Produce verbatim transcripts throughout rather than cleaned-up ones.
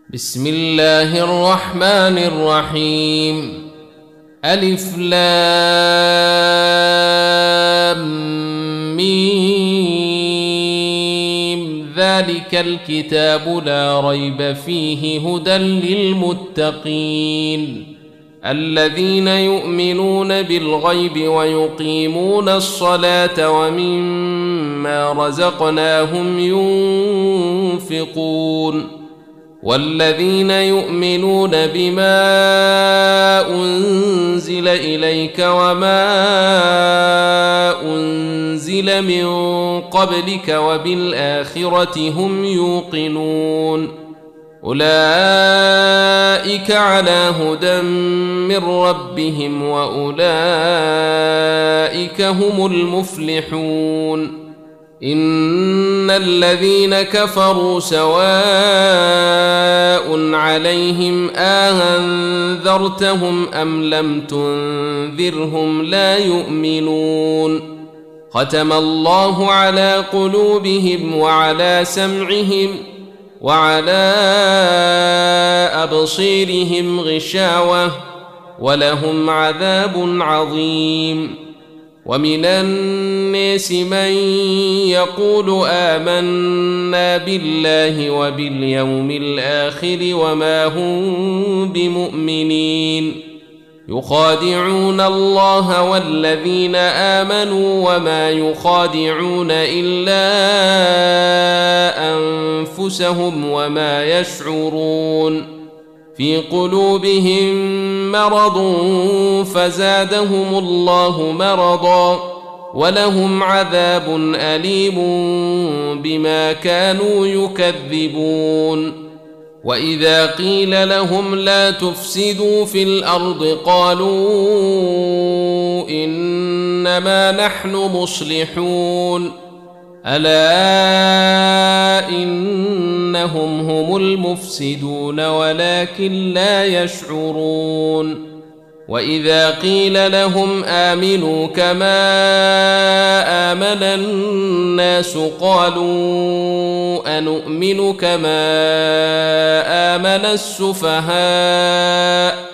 بسم الله الرحمن الرحيم. ألف لام ميم. ذلك الكتاب لا ريب فيه هدى للمتقين الذين يؤمنون بالغيب ويقيمون الصلاة ومما رزقناهم ينفقون والذين يؤمنون بما أنزل إليك وما أنزل من قبلك وبالآخرة هم يوقنون أولئك على هدى من ربهم وأولئك هم المفلحون. إن الذين كفروا سواء عليهم أنذرتهم أم لم تنذرهم لا يؤمنون. ختم الله على قلوبهم وعلى سمعهم وعلى أبصيرهم غشاوة ولهم عذاب عظيم. ومن الناس من يقول آمنا بالله وباليوم الآخر وما هم بمؤمنين يخادعون الله والذين آمنوا وما يخادعون إلا أنفسهم وما يشعرون. في قلوبهم مرض فزادهم الله مرضا ولهم عذاب أليم بما كانوا يكذبون. وإذا قيل لهم لا تفسدوا في الأرض قالوا إنما نحن مصلحون ألا إنهم هم المفسدون ولكن لا يشعرون. وإذا قيل لهم آمنوا كما آمن الناس قالوا أنؤمن كما آمن السفهاء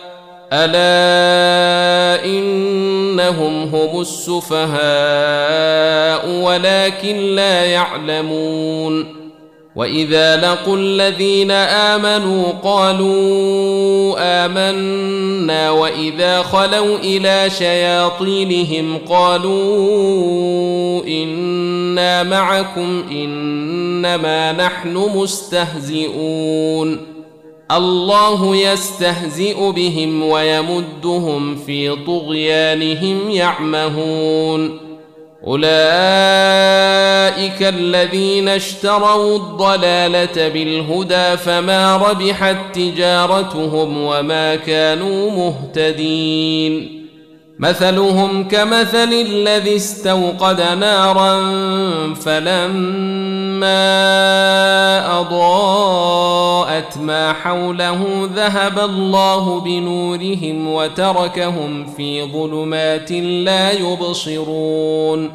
ألا إنهم هم السفهاء ولكن لا يعلمون. وإذا لقوا الذين آمنوا قالوا آمنا وإذا خلوا إلى شياطينهم قالوا إنا معكم إنما نحن مستهزئون. الله يستهزئ بهم ويمدهم في طغيانهم يعمهون. أولئك الذين اشتروا الضلالة بالهدى فما ربحت تجارتهم وما كانوا مهتدين. مثلهم كمثل الذي استوقد نارا فلما أضاءت ما حوله ذهب الله بنورهم وتركهم في ظلمات لا يبصرون.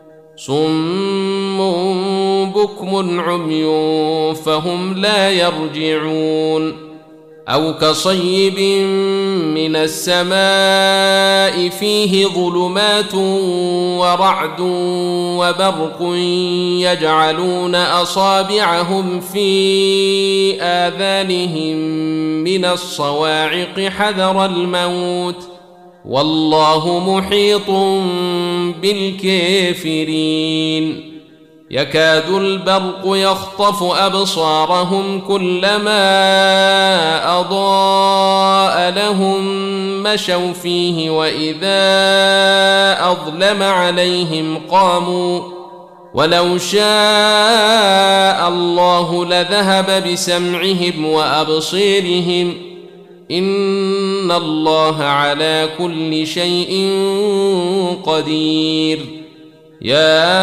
صم بكم عمي فهم لا يرجعون. أو كصيب من السماء فيه ظلمات ورعد وبرق يجعلون أصابعهم في آذانهم من الصواعق حذر الموت والله محيط بالكافرين. يكاد البرق يخطف أبصارهم كلما أضاء لهم مشوا فيه وإذا أظلم عليهم قاموا ولو شاء الله لذهب بسمعهم وأبصيرهم إن الله على كل شيء قدير. يا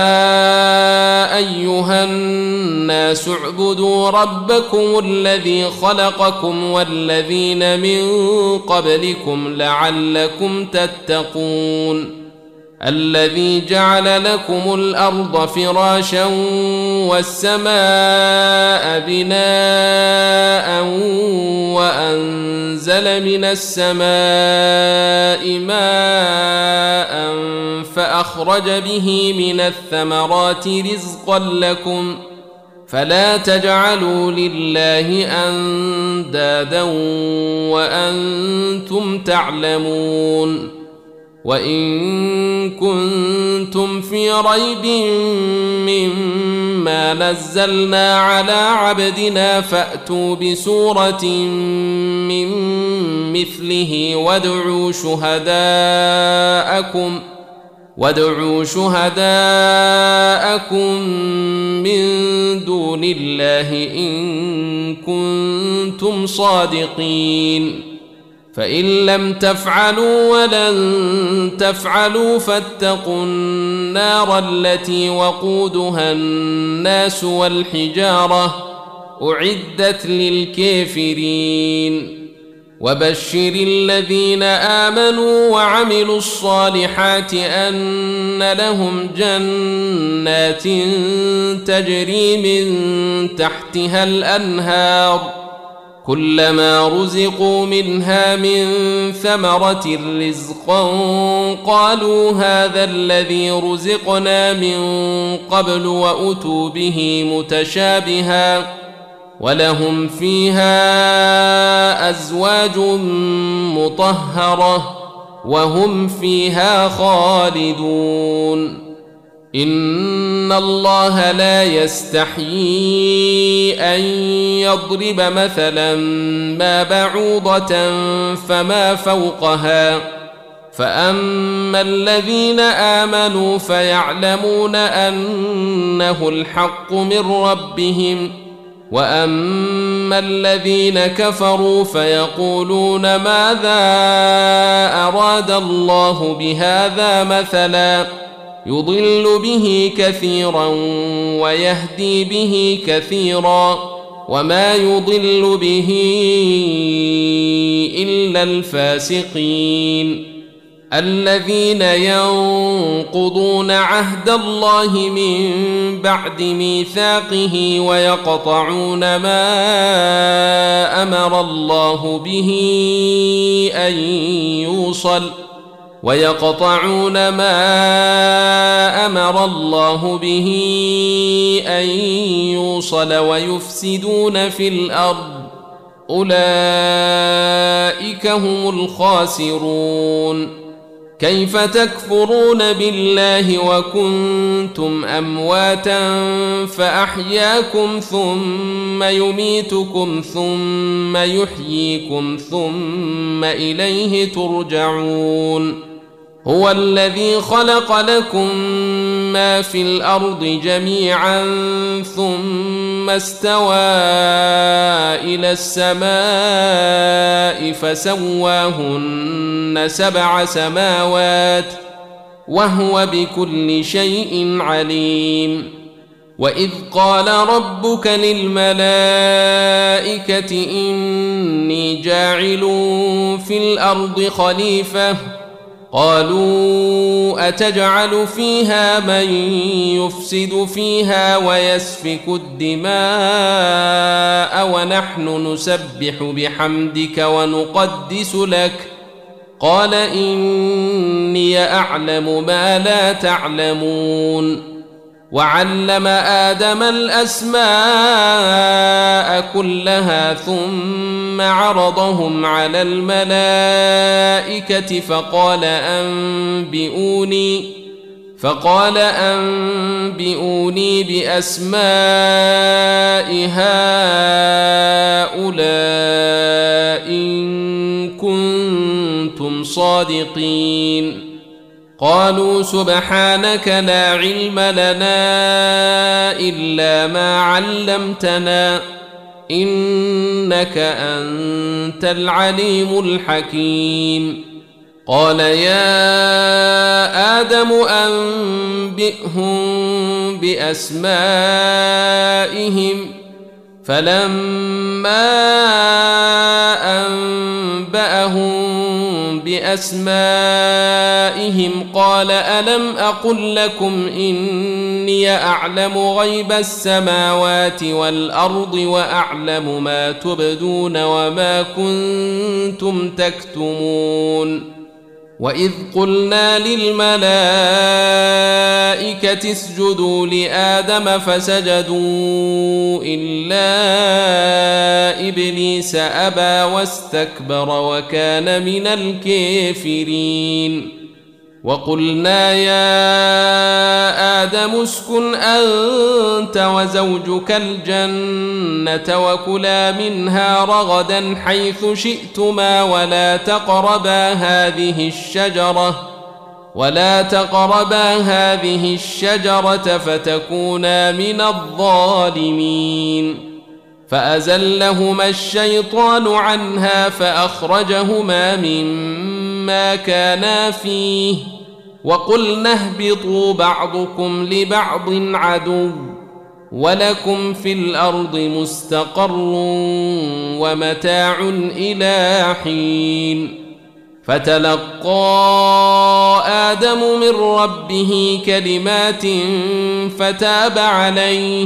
أيها الناس اعبدوا ربكم الذي خلقكم والذين من قبلكم لعلكم تتقون. الذي جعل لكم الأرض فراشا والسماء بناء أنزل من السماء ماء فأخرج به من الثمرات رزقا لكم فلا تجعلوا لله أندادا وأنتم تعلمون وإن كنتم في ريب مما نزلنا على عبدنا فأتوا بسورة من مثله وادعوا شهداءكم وادعوا شهداءكم من دون الله إن كنتم صادقين فإن لم تفعلوا ولن تفعلوا فاتقوا النار التي وقودها الناس والحجارة أعدت للكافرين وبشر الذين آمنوا وعملوا الصالحات أن لهم جنات تجري من تحتها الأنهار كلما رزقوا منها من ثمرة رزقا قالوا هذا الذي رزقنا من قبل وأتوا به متشابها ولهم فيها أزواج مطهرة وهم فيها خالدون إن الله لا يستحيي أن يضرب مثلا ما بعوضة فما فوقها فأما الذين آمنوا فيعلمون أنه الحق من ربهم وأما الذين كفروا فيقولون ماذا أراد الله بهذا مثلا يضل به كثيرا ويهدي به كثيرا وما يضل به إلا الفاسقين الذين ينقضون عهد الله من بعد ميثاقه ويقطعون ما أمر الله به أن يوصل ويقطعون ما أمر الله به أن يوصل ويفسدون في الأرض أولئك هم الخاسرون كيف تكفرون بالله وكنتم أمواتا فأحياكم ثم يميتكم ثم يحييكم ثم إليه ترجعون هو الذي خلق لكم ما في الأرض جميعا ثم استوى إلى السماء فسواهن سبع سماوات وهو بكل شيء عليم وإذ قال ربك للملائكة إني جاعل في الأرض خليفة قالوا أتجعل فيها من يفسد فيها ويسفك الدماء ونحن نسبح بحمدك ونقدس لك قال إني أعلم ما لا تعلمون وعلم آدم الأسماء كلها ثم عرضهم على الملائكة فقال أنبئوني فقال أنبئوني بأسماء هؤلاء إن كنتم صادقين قالوا سبحانك لا علم لنا إلا ما علمتنا إنك أنت العليم الحكيم قال يا آدم أنبئهم بأسمائهم فلما أنبأهم بأسمائهم بأسمائهم قال ألم أقل لكم إني أعلم غيب السماوات والأرض وأعلم ما تبدون وما كنتم تكتمون وإذ قلنا للملائكة اسجدوا لآدم فسجدوا إلا إبليس أبى واستكبر وكان من الكافرين وقلنا يا آدم اسكن أنت وزوجك الجنة وكلا منها رغدا حيث شئتما ولا تقربا هذه الشجرة ولا تقربا هذه الشجرة فتكونا من الظالمين فأزلهما الشيطان عنها فأخرجهما مما كانا فيه وقلنا اهبطوا بعضكم لبعض عدو ولكم في الأرض مستقر ومتاع إلى حين فتلقى آدم من ربه كلمات فتاب عليه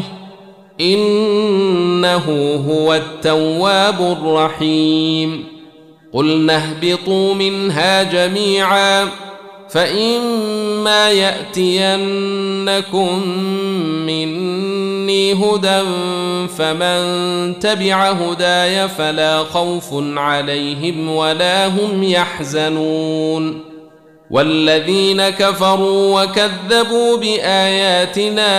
إنه هو التواب الرحيم قلنا اهبطوا منها جميعا فإما يأتينكم مني هدى فمن تبع هداي فلا خوف عليهم ولا هم يحزنون والذين كفروا وكذبوا بآياتنا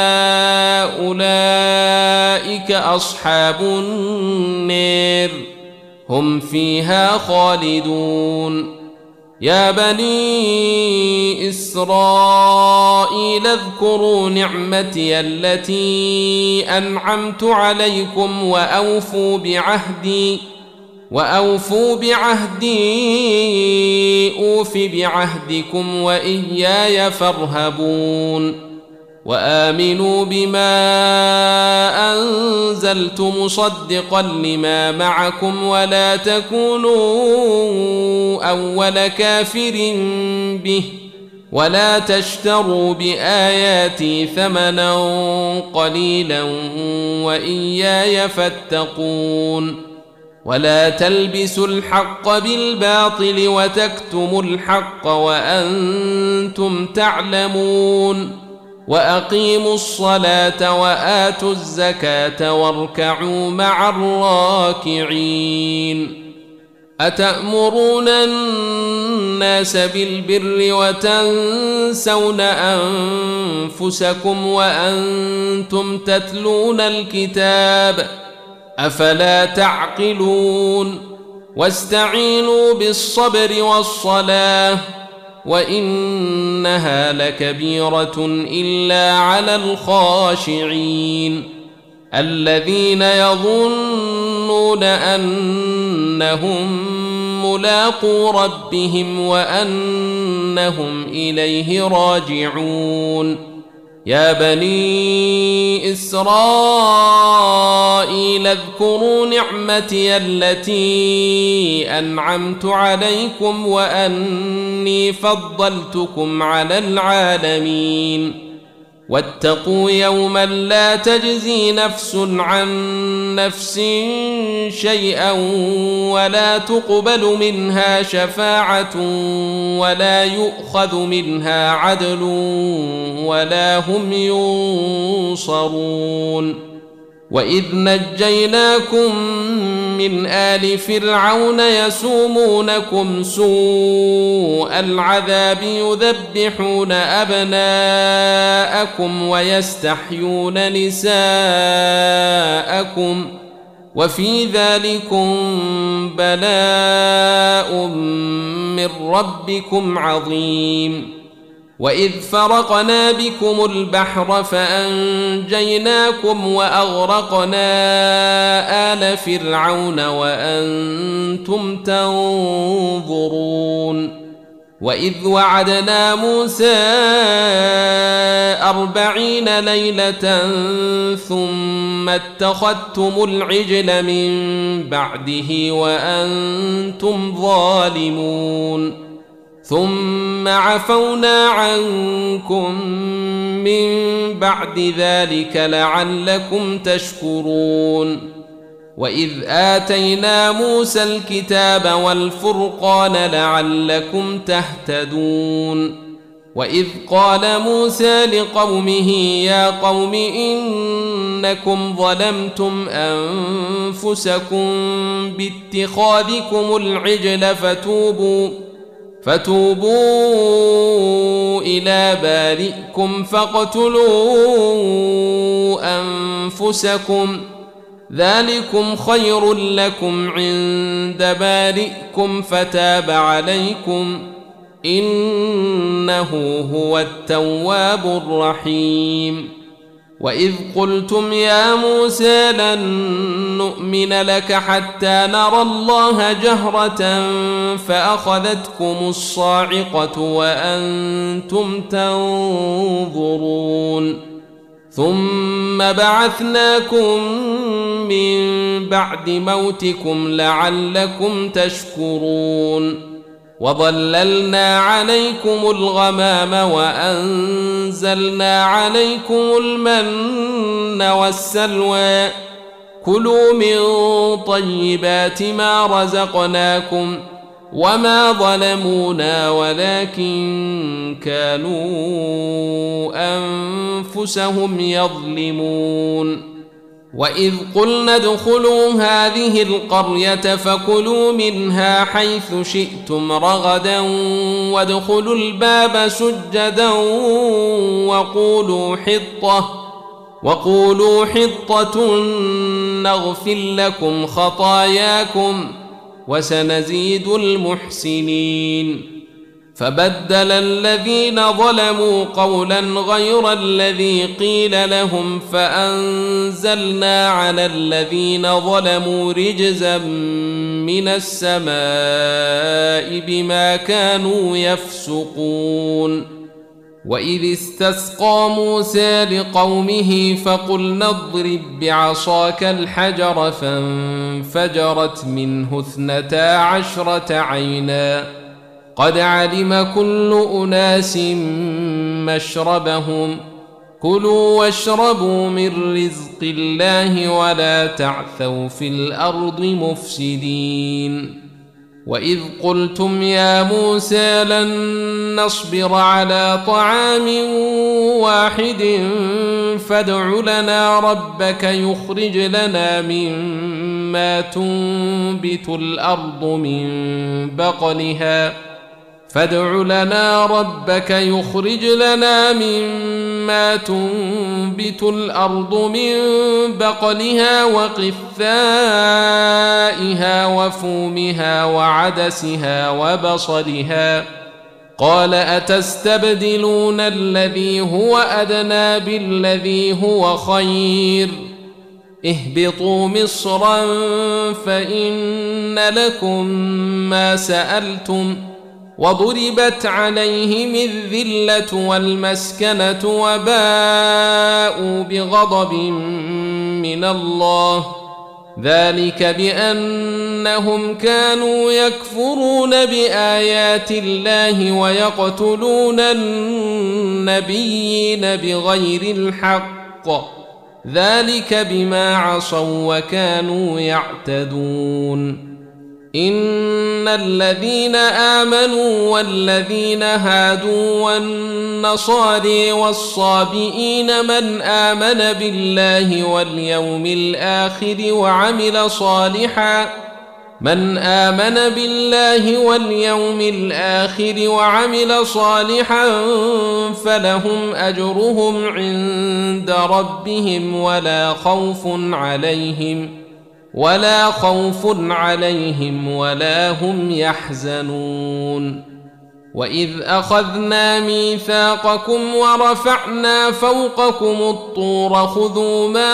أولئك أصحاب النار هم فيها خالدون يا بني إسرائيل اذكروا نعمتي التي أنعمت عليكم وأوفوا بعهدي وأوفوا بعهدي أوف بعهدكم وإياي فارهبون وآمنوا بما أنزلت مصدقا لما معكم ولا تكونوا أول كافر به ولا تشتروا بآياتي ثمنا قليلا وإياي فاتقون ولا تلبسوا الحق بالباطل وتكتموا الحق وأنتم تعلمون وأقيموا الصلاة وآتوا الزكاة واركعوا مع الراكعين أتأمرون الناس بالبر وتنسون أنفسكم وأنتم تتلون الكتاب أفلا تعقلون واستعينوا بالصبر والصلاة وإنها لكبيرة إلا على الخاشعين الذين يظنون أنهم ملاقو ربهم وأنهم إليه راجعون يا بني إسرائيل اذكروا نعمتي التي أنعمت عليكم وأني فضلتكم على العالمين واتقوا يوما لا تجزي نفس عن نفس شيئا ولا تقبل منها شفاعة ولا يؤخذ منها عدل ولا هم ينصرون وإذ نجيناكم من آل فرعون يسومونكم سوء العذاب يذبحون أبناءكم ويستحيون نساءكم وفي ذلكم بلاء من ربكم عظيم وإذ فرقنا بكم البحر فأنجيناكم وأغرقنا آل فرعون وأنتم تنظرون وإذ وعدنا موسى أربعين ليلة ثم اتخذتم العجل من بعده وأنتم ظالمون ثم عفونا عنكم من بعد ذلك لعلكم تشكرون وإذ آتينا موسى الكتاب والفرقان لعلكم تهتدون وإذ قال موسى لقومه يا قوم إنكم ظلمتم أنفسكم باتخاذكم العجل فتوبوا فتوبوا إلى بارئكم فاقتلوا أنفسكم ذلكم خير لكم عند بارئكم فتاب عليكم إنه هو التواب الرحيم وإذ قلتم يا موسى لن نؤمن لك حتى نرى الله جهرة فأخذتكم الصاعقة وأنتم تنظرون ثم بعثناكم من بعد موتكم لعلكم تشكرون وظللنا عليكم الغمام وأنزلنا عليكم المن والسلوى كلوا من طيبات ما رزقناكم وما ظلمونا ولكن كانوا أنفسهم يظلمون وإذ قلنا ادخلوا هذه القرية فكلوا منها حيث شئتم رغدا وادخلوا الباب سجدا وقولوا حطة وقولوا حطة نغفر لكم خطاياكم وسنزيد المحسنين فبدل الذين ظلموا قولا غير الذي قيل لهم فأنزلنا على الذين ظلموا رجزا من السماء بما كانوا يفسقون وإذ استسقى موسى لقومه فقلنا اضرب بعصاك الحجر فانفجرت منه اثنتا عشرة عينا قد علم كل أناس مشربهم كلوا واشربوا من رزق الله ولا تعثوا في الأرض مفسدين وإذ قلتم يا موسى لن نصبر على طعام واحد فادع لنا ربك يخرج لنا مما تنبت الأرض من بقلها فادع لنا ربك يخرج لنا مما تنبت الأرض من بقلها وقثائها وفومها وعدسها وبصلها قال أتستبدلون الذي هو أدنى بالذي هو خير اهبطوا مصرا فإن لكم ما سألتم وضربت عليهم الذلة والمسكنة وباءوا بغضب من الله ذلك بأنهم كانوا يكفرون بآيات الله ويقتلون النبيين بغير الحق ذلك بما عصوا وكانوا يعتدون إن الذين آمنوا والذين هادوا والنصارى والصابئين من آمن بالله واليوم الآخر وعمل صالحا من آمن بالله واليوم الآخر وعمل صالحا فلهم أجرهم عند ربهم ولا خوف عليهم ولا خوف عليهم ولا هم يحزنون وإذ أخذنا ميثاقكم ورفعنا فوقكم الطور خذوا ما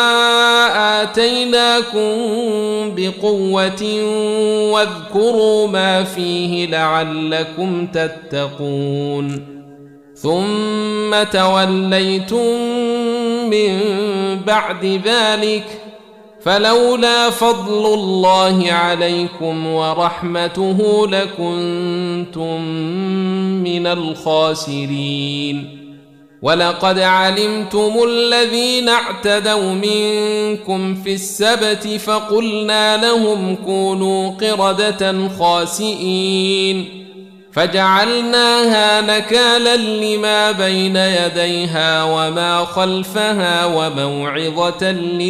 آتيناكم بقوة واذكروا ما فيه لعلكم تتقون ثم توليتم من بعد ذلك فلولا فضل الله عليكم ورحمته لكنتم من الخاسرين ولقد علمتم الذين اعتدوا منكم في السبت فقلنا لهم كونوا قردة خاسئين فجعلناها نكالا لما بين يديها وما خلفها وموعظة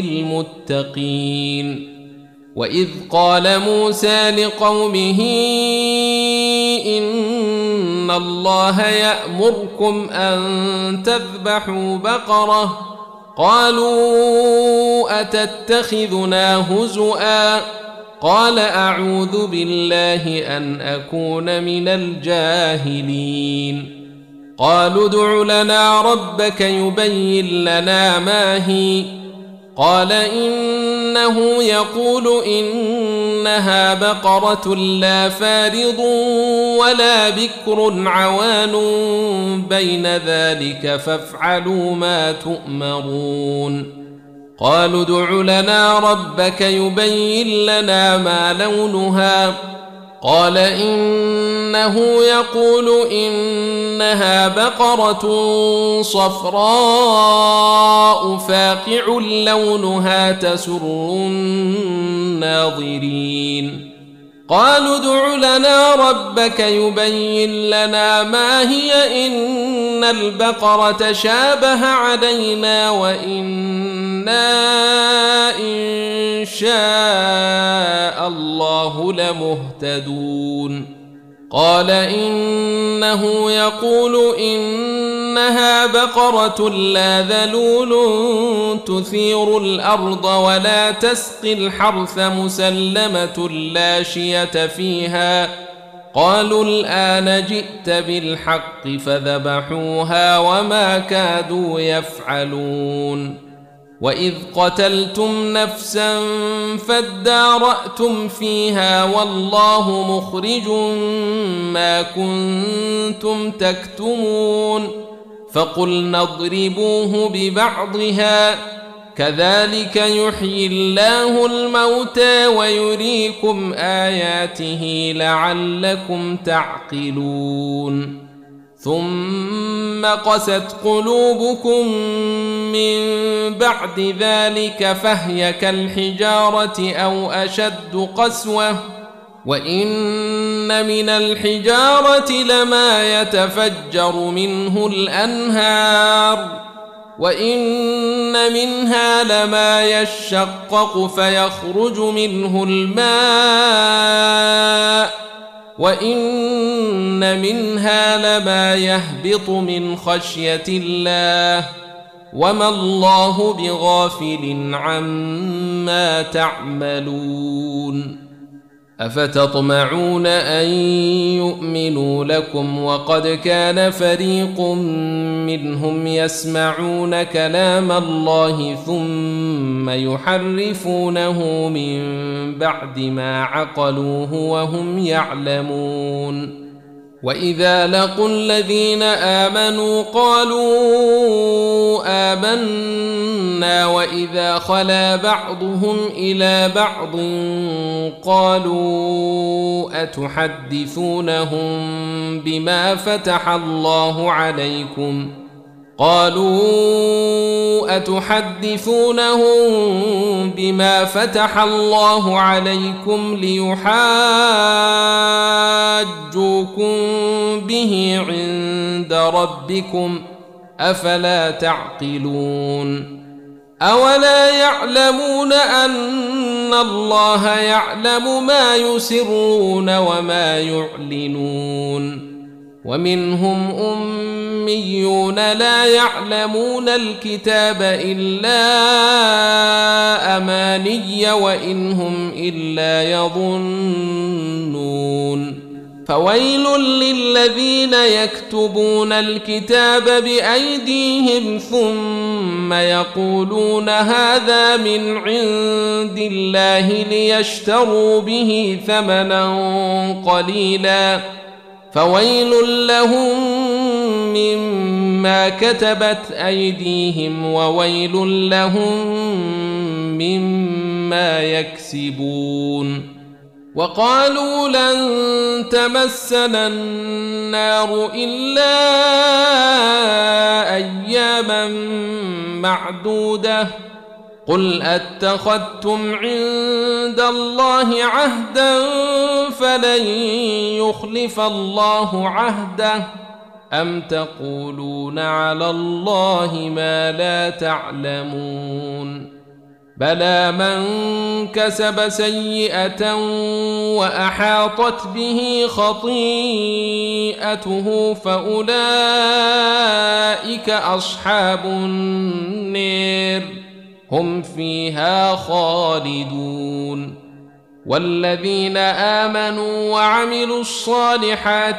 للمتقين وإذ قال موسى لقومه إن الله يأمركم أن تذبحوا بقرة قالوا أتتخذنا هزؤا قال أعوذ بالله أن أكون من الجاهلين قالوا ادع لنا ربك يبين لنا ما هي قال إنه يقول إنها بقرة لا فارض ولا بكر عوان بين ذلك فافعلوا ما تؤمرون قالوا ادع لنا ربك يبين لنا ما لونها قال إنه يقول إنها بقرة صفراء فاقع لونها تسر الناظرين قالوا ادع لنا ربك يبين لنا ما هي إن البقرة شابه علينا وإنا إن شاء الله لمهتدون قال إنه يقول إنها بقرة لا ذلول تثير الأرض ولا تسقي الحرث مسلمة لا شية فيها قالوا الآن جئت بالحق فذبحوها وما كادوا يفعلون وإذ قتلتم نفسا فادارأتم فيها والله مخرج ما كنتم تكتمون فقلنا اضربوه ببعضها كذلك يحيي الله الموتى ويريكم آياته لعلكم تعقلون ثم قست قلوبكم من بعد ذلك فهي كالحجارة أو أشد قسوة وإن من الحجارة لما يتفجر منه الأنهار وإن منها لما يشقق فيخرج منه الماء وإن منها لما يهبط من خشية الله وما الله بغافل عما تعملون أفتطمعون أن يؤمنوا لكم وقد كان فريق منهم يسمعون كلام الله ثم يحرفونه من بعد ما عقلوه وهم يعلمون وإذا لقوا الذين آمنوا قالوا آمنا وإذا خلا بعضهم إلى بعض قالوا أتحدثونهم بما فتح الله عليكم قالوا أتحدثونهم بما فتح الله عليكم ليحاجوكم به عند ربكم أفلا تعقلون أولا يعلمون أن الله يعلم ما يسرون وما يعلنون ومنهم أميون لا يعلمون الكتاب إلا أماني وإن هم إلا يظنون فويل للذين يكتبون الكتاب بأيديهم ثم يقولون هذا من عند الله ليشتروا به ثمنا قليلا فويل لهم مما كتبت أيديهم وويل لهم مما يكسبون. وقالوا لن تمسنا النار إلا أياما معدودة قل أتخذتم عند الله عهدا فلن يخلف الله عهده أم تقولون على الله ما لا تعلمون. بلى من كسب سيئة وأحاطت به خطيئته فأولئك أصحاب النار هم فيها خالدون. والذين آمنوا وعملوا الصالحات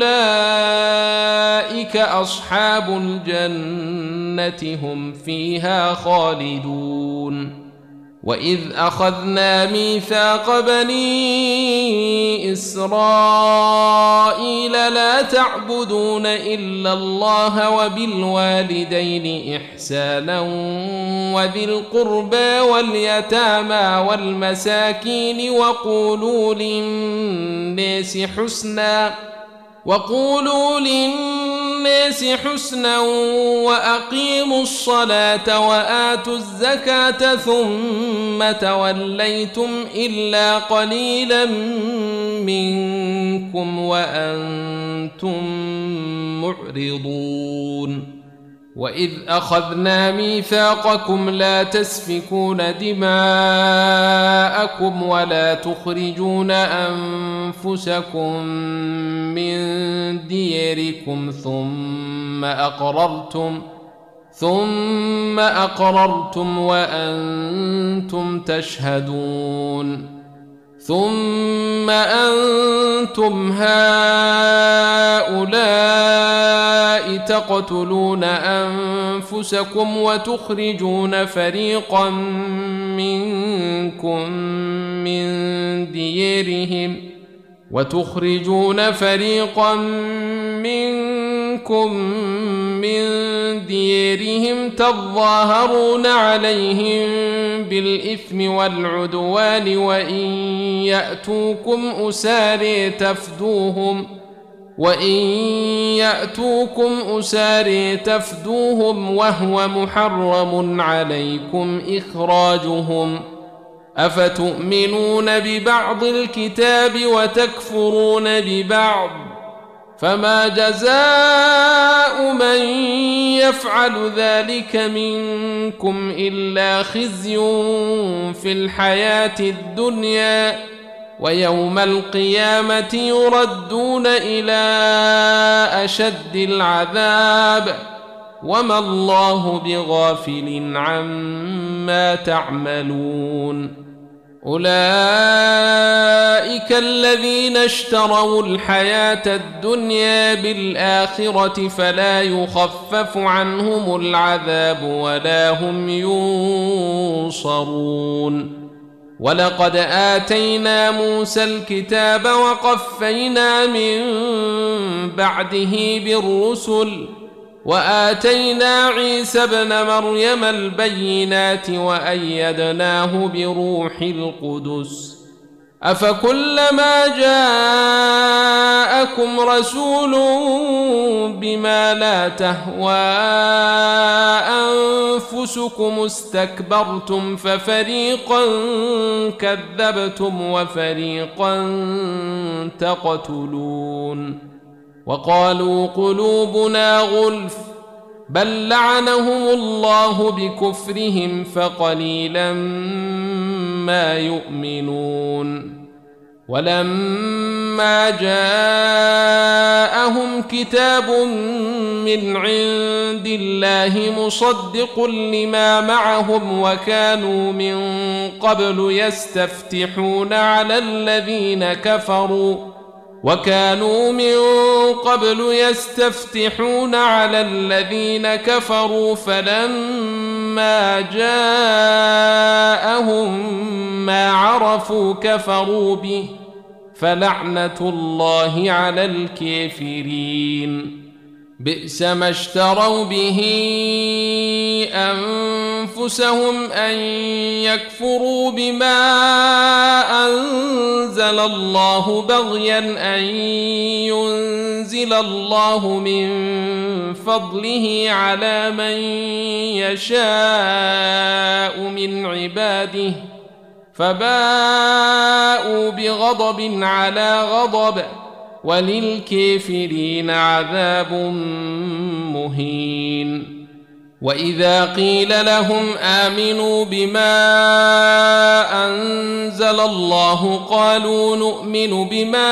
أولئك أصحاب الجنة هم فيها خالدون. وإذ أخذنا ميثاق بني إسرائيل لا تعبدون إلا الله وبالوالدين إحسانا وذي القربى واليتامى والمساكين وقولوا للناس حسنا وقولوا للناس حسنا وأقيموا الصلاة وآتوا الزكاة ثم توليتم إلا قليلا منكم وأنتم معرضون. وإذ أخذنا ميثاقكم لا تسفكون دماءكم ولا تخرجون أنفسكم من دياركم ثم أقررتم ثم أقررتم وأنتم تشهدون. ثم أنتم هؤلاء تقتلون أنفسكم وتخرجون فريقا منكم من ديارهم وتخرجون فريقا منكم من ديارهم تظاهرون عليهم بالإثم والعدوان وإن يأتوكم أساري تفدوهم وإن يأتوكم أساري تفدوهم وهو محرم عليكم إخراجهم أفتؤمنون ببعض الكتاب وتكفرون ببعض فما جزاء من يفعل ذلك منكم إلا خزي في الحياة الدنيا ويوم القيامة يردون إلى أشد العذاب وما الله بغافل عما تعملون. أولئك الذين اشتروا الحياة الدنيا بالآخرة فلا يخفف عنهم العذاب ولا هم ينصرون. ولقد آتينا موسى الكتاب وقفينا من بعده بالرسل وآتينا عيسى ابن مريم البينات وأيدناه بروح القدس أفكلما جاءكم رسول بما لا تهوى أنفسكم استكبرتم ففريقا كذبتم وفريقا تقتلون. وقالوا قلوبنا غلف بل لعنهم الله بكفرهم فقليلا ما يؤمنون. ولما جاءهم كتاب من عند الله مصدق لما معهم وكانوا من قبل يستفتحون على الذين كفروا وكانوا من قبل يستفتحون على الذين كفروا فلما جاءهم ما عرفوا كفروا به فلعنة الله على الكافرين. بئس ما اشتروا به أنفسهم أن يكفروا بما أنزل الله بغيا أن ينزل الله من فضله على من يشاء من عباده فباءوا بغضب على غضب وللكافرين عذاب مهين. وإذا قيل لهم آمنوا بما أنزل الله قالوا نؤمن بما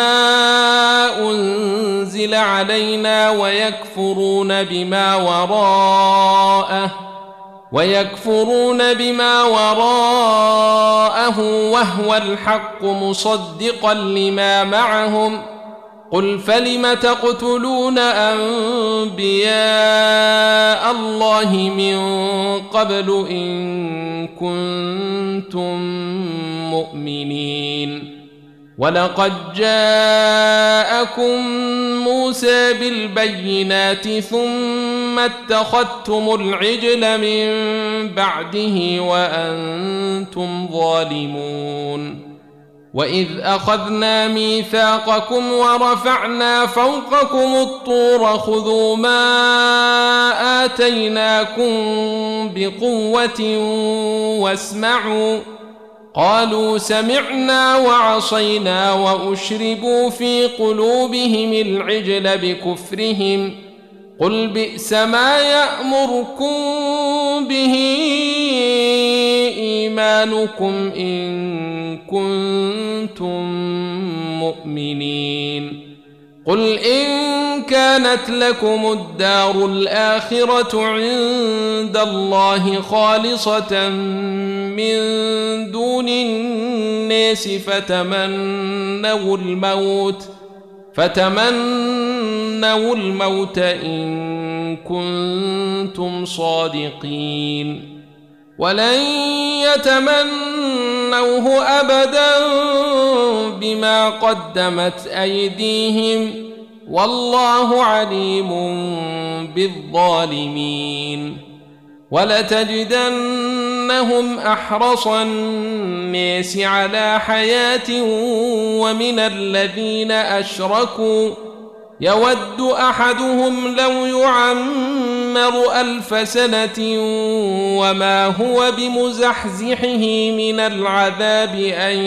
أنزل علينا ويكفرون بما وراءه ويكفرون بما وراءه وهو الحق مصدقا لما معهم قل فلم تقتلون أنبياء الله من قبل إن كنتم مؤمنين. ولقد جاءكم موسى بالبينات ثم اتخذتم العجل من بعده وأنتم ظالمون. وإذ أخذنا ميثاقكم ورفعنا فوقكم الطور خذوا ما آتيناكم بقوة واسمعوا قالوا سمعنا وعصينا وأشربوا في قلوبهم العجل بكفرهم قل بئس ما يأمركم به إيمانكم إن كنتم مؤمنين. قل إن كانت لكم الدار الآخرة عند الله خالصة من دون الناس فتمنوا الموت فتمنوا الموت إن كنتم صادقين ولن يتمنوه أبدا بما قدمت أيديهم والله عليم بالظالمين. ولتجدنهم أحرص الناس على حياة ومن الذين أشركوا يود أحدهم لو يعمر ألف سنة وما هو بمزحزحه من العذاب أن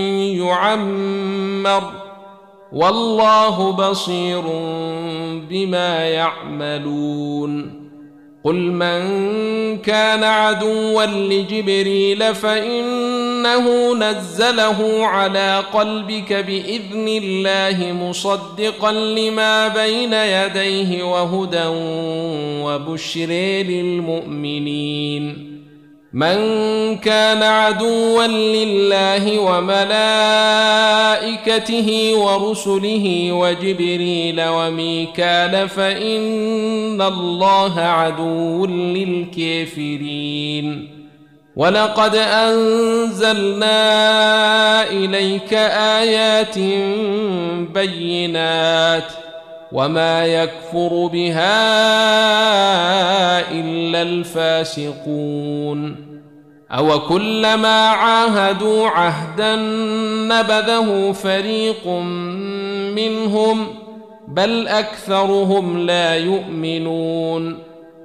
يعمر والله بصير بما يعملون. قل من كان عدوا لجبريل فإنه نزله على قلبك بإذن الله مصدقا لما بين يديه وهدى وبشر للمؤمنين. من كان عدوا لله وملائكته ورسله وجبريل وميكال فإن الله عدو للكافرين. ولقد أنزلنا إليك آيات بينات وما يكفر بها إلا الفاسقون. أو كلما عاهدوا عهدا نبذه فريق منهم بل أكثرهم لا يؤمنون.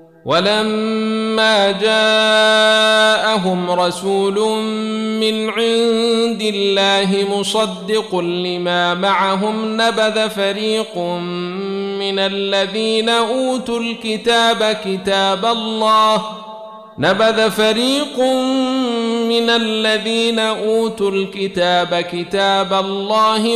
ولما جاءهم رسول من عند الله مصدق لما معهم نبذ فريق من الذين أوتوا الكتاب كتاب الله نبذ فريق من الذين أوتوا الكتاب كتاب الله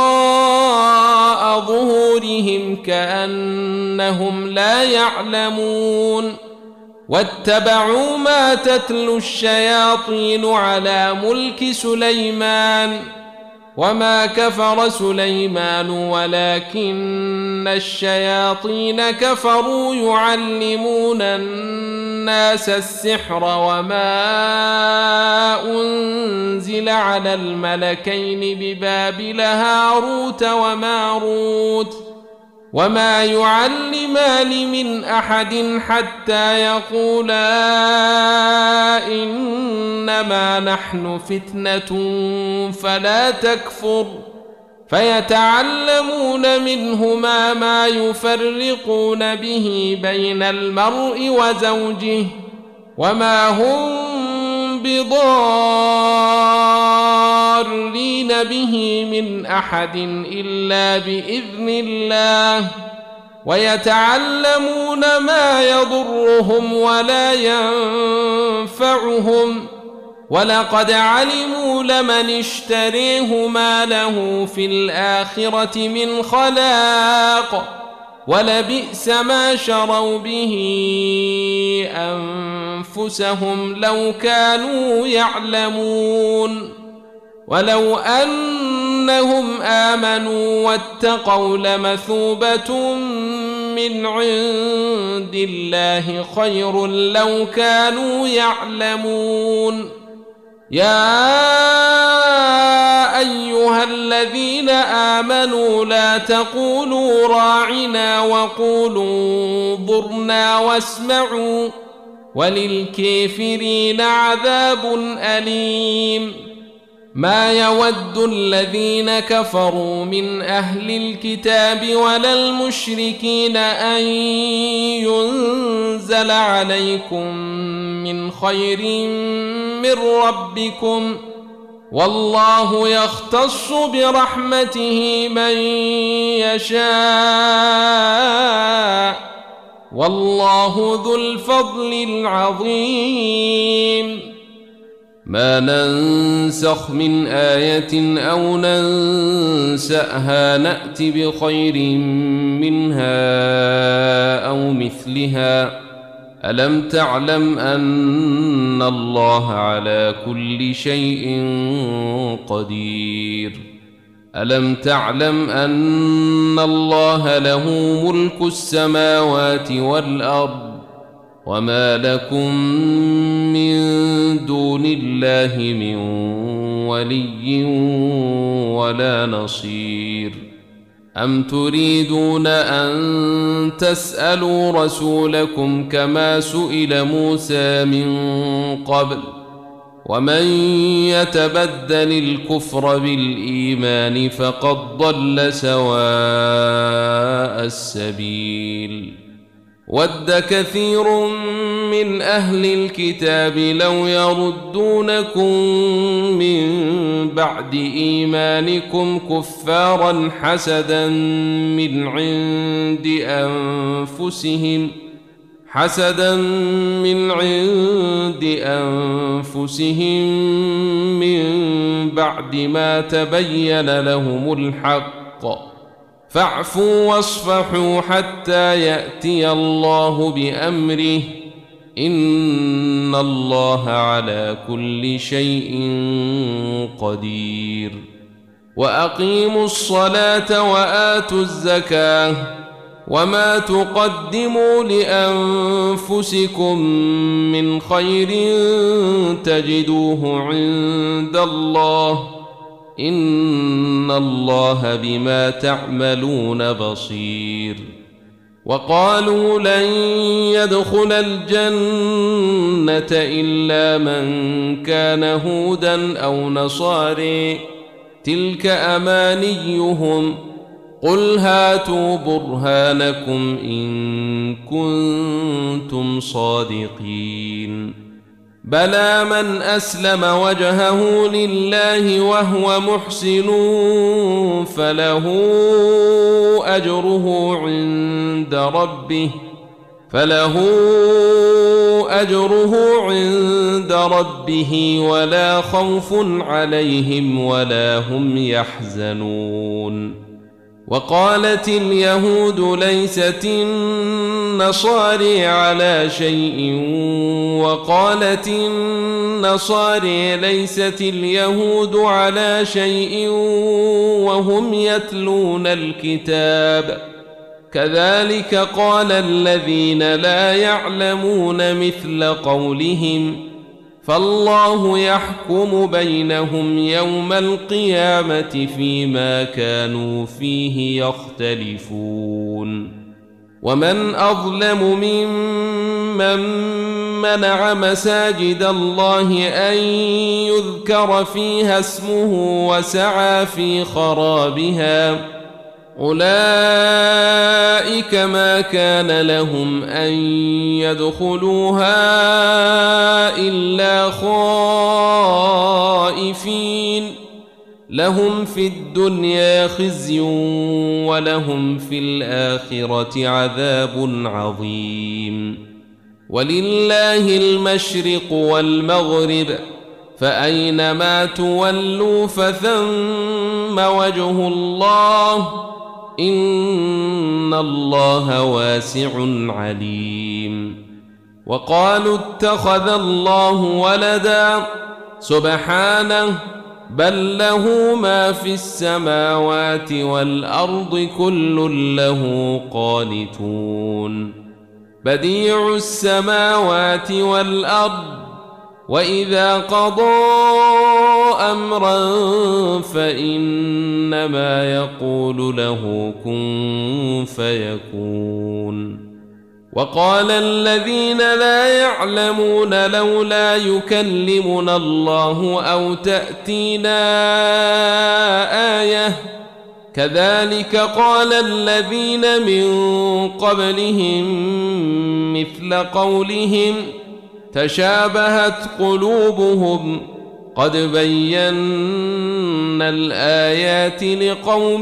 وراء ظهورهم كأنهم لا يعلمون. واتبعوا ما تتلو الشياطين على ملك سليمان وما كفر سليمان ولكن الشياطين كفروا يعلمون الناس السحر وما أنزل على الملكين ببابل هاروت وماروت وما يعلمان من أحد حتى يقولا إنما نحن فتنة فلا تكفر فيتعلمون منهما ما يفرقون به بين المرء وزوجه وما هم بضارين به من أحد إلا بإذن الله ويتعلمون ما يضرهم ولا ينفعهم ولقد علموا لمن اشتريه ما له في الآخرة من خلاق ولبئس ما شروا به أنفسهم لو كانوا يعلمون ولو أنهم آمنوا واتقوا لمثوبة من عند الله خير لو كانوا يعلمون يا أيها الذين آمنوا لا تقولوا راعنا وقولوا انظرنا واسمعوا وللكافرين عذاب أليم ما يود الذين كفروا من أهل الكتاب ولا المشركين أن ينزل عليكم من خير من ربكم والله يختص برحمته من يشاء والله ذو الفضل العظيم ما ننسخ من آية أو ننسأها نأت بخير منها أو مثلها ألم تعلم أن الله على كل شيء قدير ألم تعلم أن الله له ملك السماوات والأرض وما لكم من دون الله من ولي ولا نصير أم تريدون أن تسألوا رسولكم كما سئل موسى من قبل ومن يتبدل الكفر بالإيمان فقد ضل سواء السبيل ود كثير من أهل الكتاب لو يردونكم من بعد إيمانكم كفارا حسدا من عند أنفسهم حسدا من عند أنفسهم من بعد ما تبين لهم الحق فاعفوا واصفحوا حتى يأتي الله بأمره إن الله على كل شيء قدير وأقيموا الصلاة وآتوا الزكاة وما تقدموا لأنفسكم من خير تجدوه عند الله إن الله بما تعملون بصير وقالوا لن يدخل الجنة إلا من كان هودا أو نصاري تلك أمانيهم قل هاتوا برهانكم إن كنتم صادقين بلى من أسلم وجهه لله وهو محسن فله أجره عند ربه فله أجره عند ربه ولا خوف عليهم ولا هم يحزنون وقالت اليهود ليست النصارى على شيء وقالت النصارى ليست اليهود على شيء وهم يتلون الكتاب كذلك قال الذين لا يعلمون مثل قولهم فالله يحكم بينهم يوم القيامة فيما كانوا فيه يختلفون ومن أظلم ممن منع مساجد الله أن يذكر فيها اسمه وسعى في خرابها أولئك ما كان لهم أن يدخلوها إلا خائفين لهم في الدنيا خزي ولهم في الآخرة عذاب عظيم ولله المشرق والمغرب فأينما تولوا فثم وجه الله إن الله واسع عليم وقالوا اتخذ الله ولدا سبحانه بل له ما في السماوات والأرض كل له قانتون بديع السماوات والأرض وإذا قضى أمرا فإنما يقول له كن فيكون وقال الذين لا يعلمون لولا يكلمنا الله أو تأتينا آية كذلك قال الذين من قبلهم مثل قولهم تشابهت قلوبهم قد بينا الآيات لقوم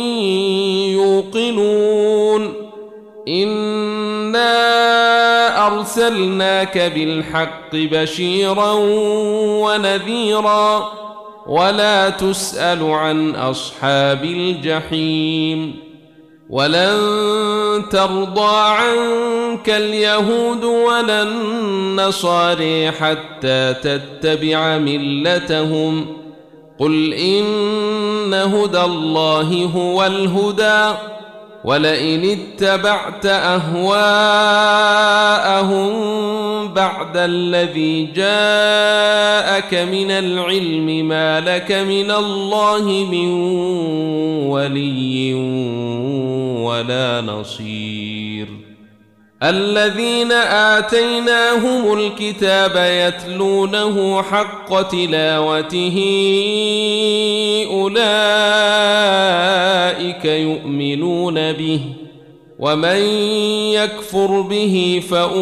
يوقنون إنا أرسلناك بالحق بشيرا ونذيرا ولا تسأل عن أصحاب الجحيم ولن ترضى عنك اليهود ولا النصارى حتى تتبع ملتهم قل إن هدى الله هو الهدى ولئن اتبعت أهواءهم بعد الذي جاءك من العلم ما لك من الله من ولي ولا نصير الذين آتيناهم الكتاب يتلونه حق تلاوته أولئك يؤمنون به ومن يكفر به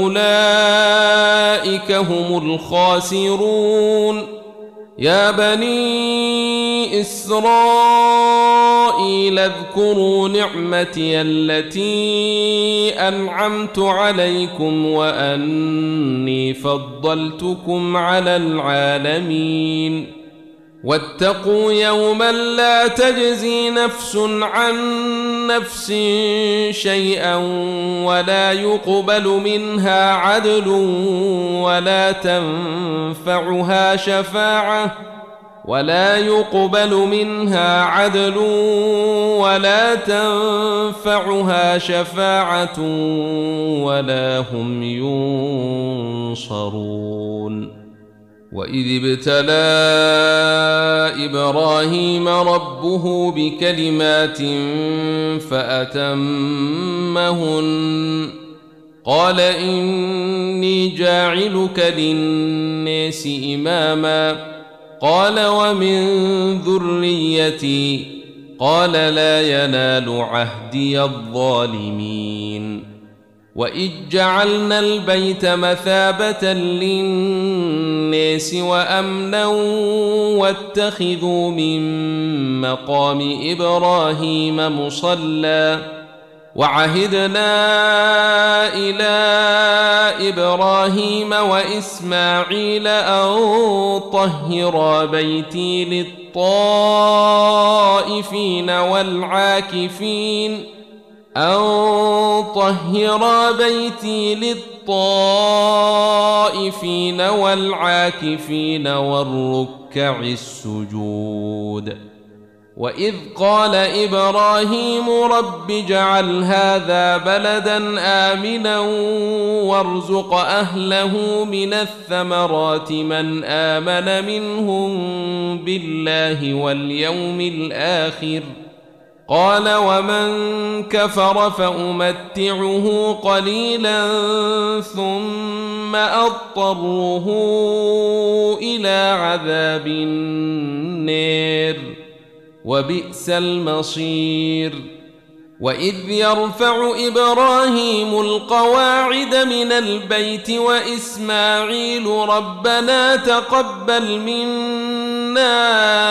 فأولئك هم الخاسرون يا بني إسرائيل اذكروا نعمتي التي أنعمت عليكم وأني فضلتكم على العالمين واتقوا يوما لا تجزي نفس عن نفس شيئا ولا يقبل منها عدل ولا تنفعها شفاعة ولا يقبل منها عدل ولا تنفعها شفاعة ولا هم ينصرون وإذ ابتلى إبراهيم ربه بكلمات فأتمهن قال إني جاعلك للناس إماما قال ومن ذريتي قال لا ينال عهدي الظالمين وإذ جعلنا البيت مثابة للناس وأمنا واتخذوا من مقام إبراهيم مصلى وعهدنا إلى إبراهيم وإسماعيل أن طهرا بيتي للطائفين والعاكفين أن طهرا بيتي للطائفين والعاكفين والركع السجود. وإذ قال إبراهيم رب اجعل هذا بلدا آمنا وارزق أهله من الثمرات من آمن منهم بالله واليوم الآخر قال ومن كفر فأمتعه قليلا ثم أضطره إلى عذاب النار وبئس المصير. وإذ يرفع إبراهيم القواعد من البيت وإسماعيل ربنا تقبل منا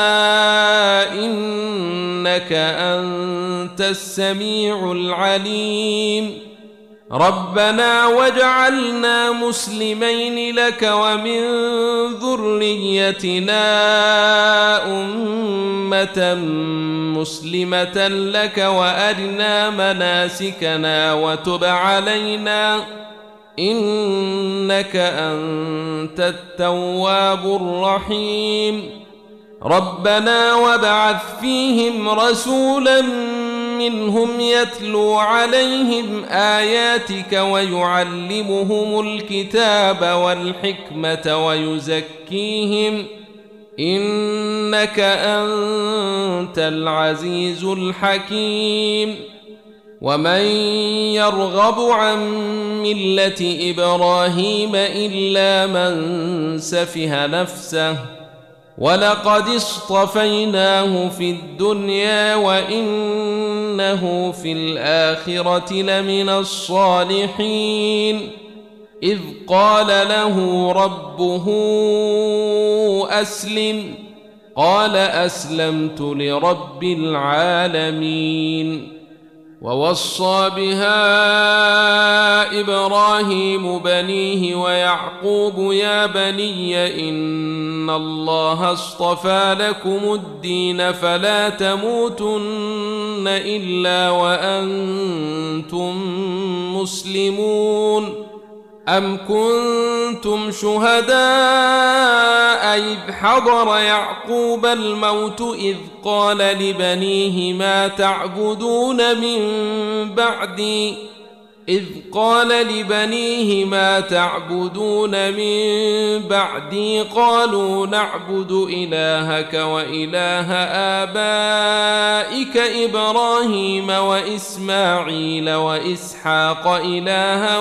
إنك أنت السميع العليم ربنا واجعلنا مسلمين لك ومن ذريتنا أمة مسلمة لك وأرنا مناسكنا وتب علينا إنك أنت التواب الرحيم ربنا وابعث فيهم رسولا منهم يتلو عليهم آياتك ويعلمهم الكتاب والحكمة ويزكيهم إنك أنت العزيز الحكيم. ومن يرغب عن ملة إبراهيم إلا من سفه نفسه ولقد اصطفيناه في الدنيا وإنه في الآخرة لمن الصالحين إذ قال له ربه أسلم قال أسلمت لرب العالمين. ووصى بها إبراهيم بنيه ويعقوب يا بني إن الله اصطفى لكم الدين فلا تموتن إلا وأنتم مسلمون. أم كنتم شهداء إذ حضر يعقوب الموت إذ قال لبنيه ما تعبدون من بعدي إذ قال لبنيه ما تعبدون من بعدي قالوا نعبد إلهك وإله آبائك إبراهيم وإسماعيل وإسحاق إلها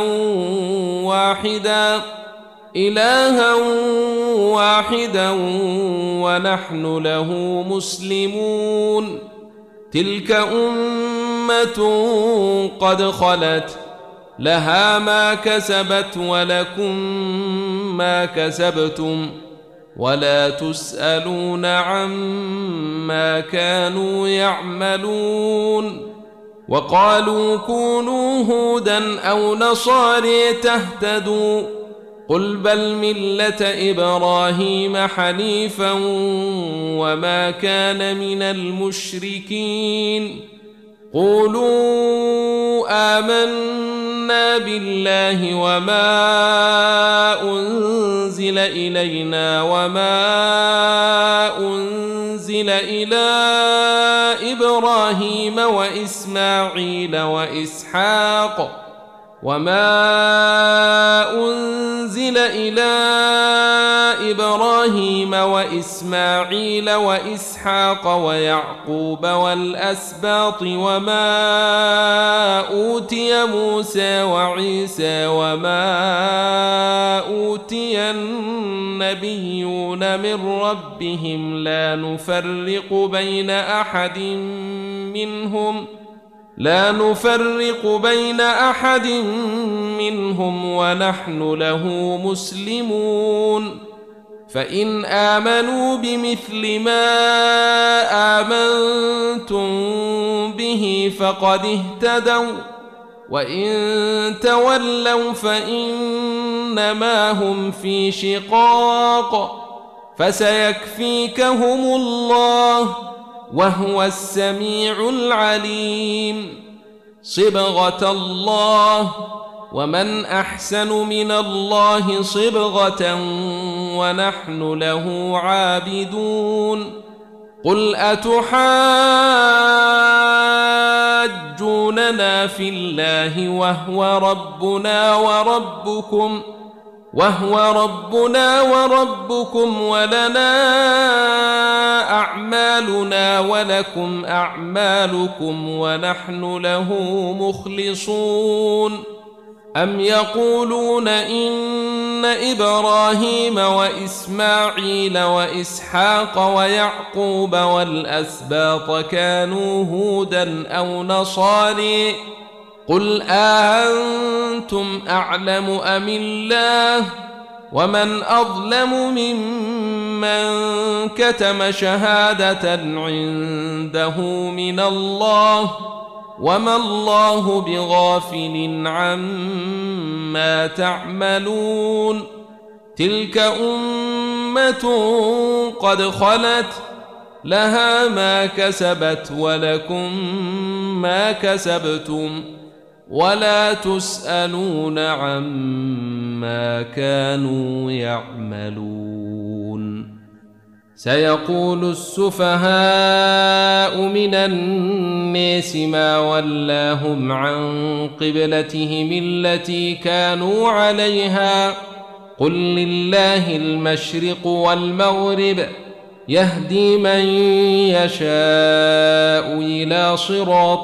واحدا إلها واحدا ونحن له مسلمون. تلك أمة قد خلت لها ما كسبت ولكم ما كسبتم ولا تسألون عما كانوا يعملون. وقالوا كونوا هودا أو نصارى تهتدوا قل بل ملة إبراهيم حنيفا وما كان من المشركين. قولوا آمنا بالله وما أنزل إلينا وما أنزل إلى إبراهيم وإسماعيل وإسحاق وما أنزل إلى إبراهيم وإسماعيل وإسحاق ويعقوب والأسباط وما أوتي موسى وعيسى وما أوتي النبيون من ربهم لا نفرق بين أحد منهم لا نفرق بين أحد منهم ونحن له مسلمون. فإن آمنوا بمثل ما آمنتم به به فقد اهتدوا وإن تولوا فإنما هم في شقاق فسيكفيكهم الله وهو السميع العليم صبغة الله ومن أحسن من الله صبغة ونحن له عابدون قل أتحاجوننا في الله وهو ربنا وربكم وهو ربنا وربكم ولنا أعمالنا ولكم أعمالكم ونحن له مخلصون أم يقولون إن إبراهيم وإسماعيل وإسحاق ويعقوب والأسباط كانوا هودا أو نصاري قل أأنتم أعلم أم الله ومن أظلم ممن كتم شهادة عنده من الله وما الله بغافل عما تعملون تلك أمة قد خلت لها ما كسبت ولكم ما كسبتم ولا تسألون عما كانوا يعملون سيقول السفهاء من الناس ما ولاهم عن قبلتهم التي كانوا عليها قل لله المشرق والمغرب يهدي من يشاء إلى صراط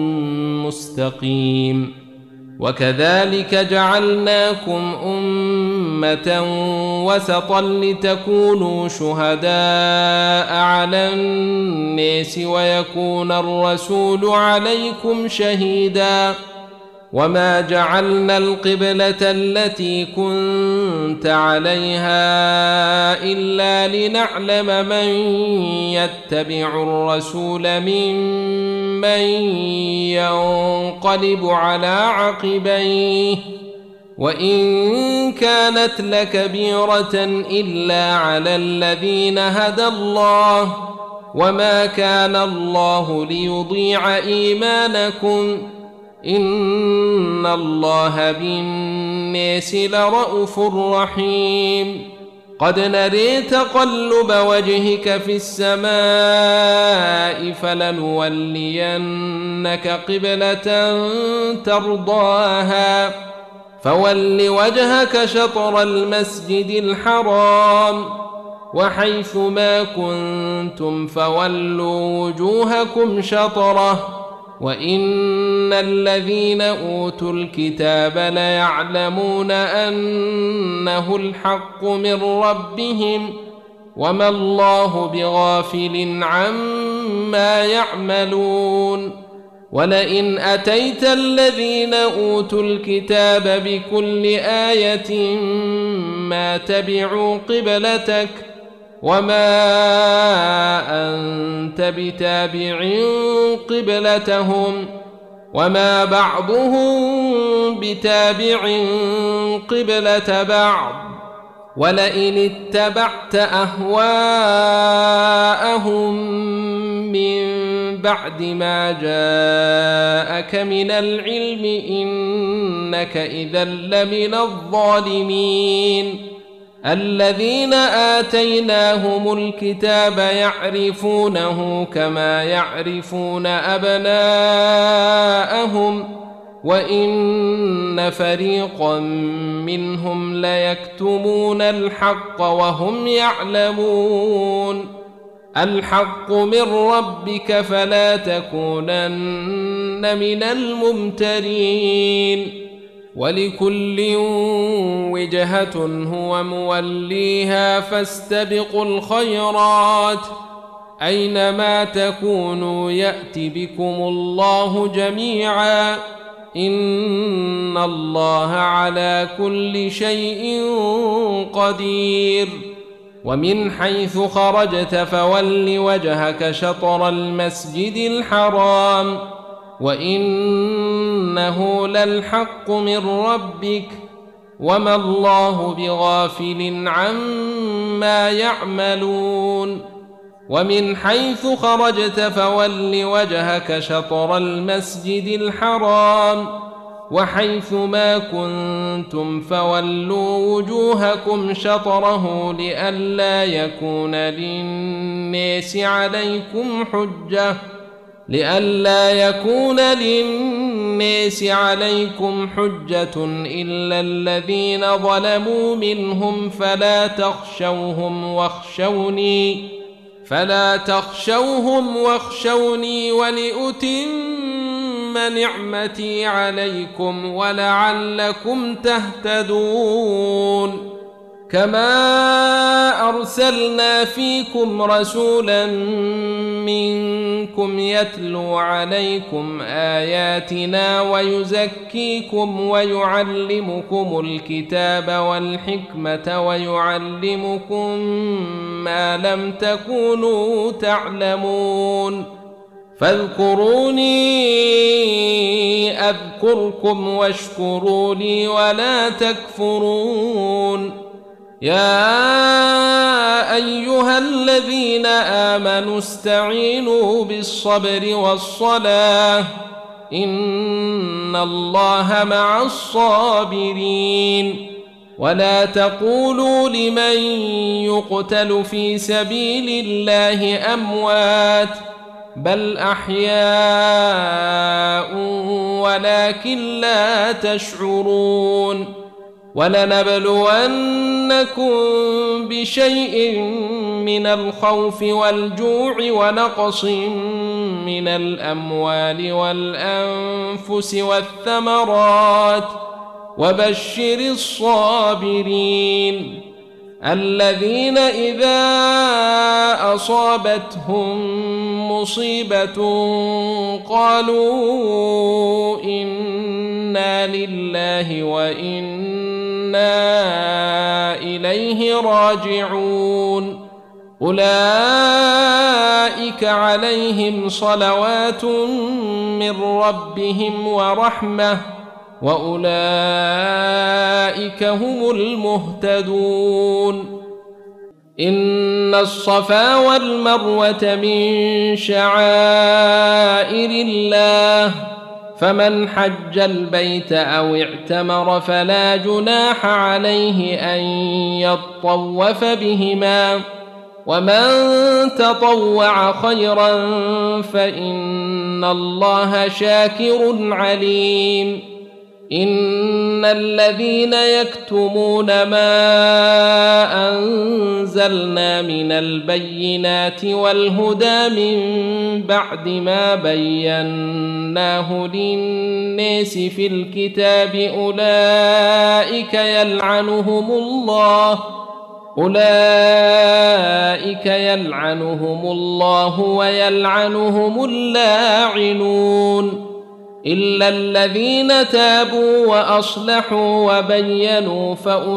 مستقيم وكذلك جعلناكم أمة وسطا لتكونوا شهداء على الناس ويكون الرسول عليكم شهيدا وما جعلنا القبلة التي كنت عليها إلا لنعلم من يتبع الرسول ممن ينقلب على عقبيه وإن كانت لكبيرة إلا على الذين هدى الله وما كان الله ليضيع إيمانكم إن الله بالناس لرءوف رحيم قد نري تقلب وجهك في السماء فلنولينك قبلة ترضاها فول وجهك شطر المسجد الحرام وحيث ما كنتم فولوا وجوهكم شطره وإن الذين أوتوا الكتاب ليعلمون أنه الحق من ربهم وما الله بغافل عما يعملون ولئن أتيت الذين أوتوا الكتاب بكل آية ما تبعوا قبلتك وما أنت بتابع قبلتهم وما بعضهم بتابع قبلة بعض ولئن اتبعت أهواءهم من بعد ما جاءك من العلم إنك إذا لمن الظالمين الذين آتيناهم الكتاب يعرفونه كما يعرفون أبناءهم وإن فريقا منهم ليكتمون الحق وهم يعلمون الحق من ربك فلا تكونن من الممترين ولكل وجهة هو موليها فاستبقوا الخيرات أينما تكونوا يأت بكم الله جميعا إن الله على كل شيء قدير ومن حيث خرجت فول وجهك شطر المسجد الحرام وإنه للحق من ربك وما الله بغافل عما يعملون ومن حيث خرجت فول وجهك شطر المسجد الحرام وحيث ما كنتم فولوا وجوهكم شطره لئلا يكون للناس عليكم حجة لئلا يكون للناس عليكم حجة إلا الذين ظلموا منهم فلا تخشوهم واخشوني فلا تخشوهم واخشوني ولأتم نعمتي عليكم ولعلكم تهتدون كما أرسلنا فيكم رسولا منكم يتلو عليكم آياتنا ويزكيكم ويعلمكم الكتاب والحكمة ويعلمكم ما لم تكونوا تعلمون فاذكروني أذكركم واشكروا لي ولا تكفرون يا أيها الذين آمنوا استعينوا بالصبر والصلاة إن الله مع الصابرين ولا تقولوا لمن يقتل في سبيل الله أموات بل أحياء ولكن لا تشعرون ولنبلونكم بشيء من الخوف والجوع ونقص من الأموال والأنفس والثمرات وبشر الصابرين الذين إذا أصابتهم مصيبة قالوا إنا لله وإنا إليه راجعون أولئك عليهم صلوات من ربهم ورحمة وأولئك هم المهتدون إن الصفا والمروة من شعائر الله فمن حج البيت أو اعتمر فلا جناح عليه أن يطوف بهما ومن تطوع خيرا فإن الله شاكر عليم إن الذين يكتمون ما أنزلنا من البينات والهدى من بعد ما بيناه للناس في الكتاب أولئك يلعنهم الله أولئك يلعنهم الله ويلعنهم اللاعنون إلا الذين تابوا وأصلحوا وبينوا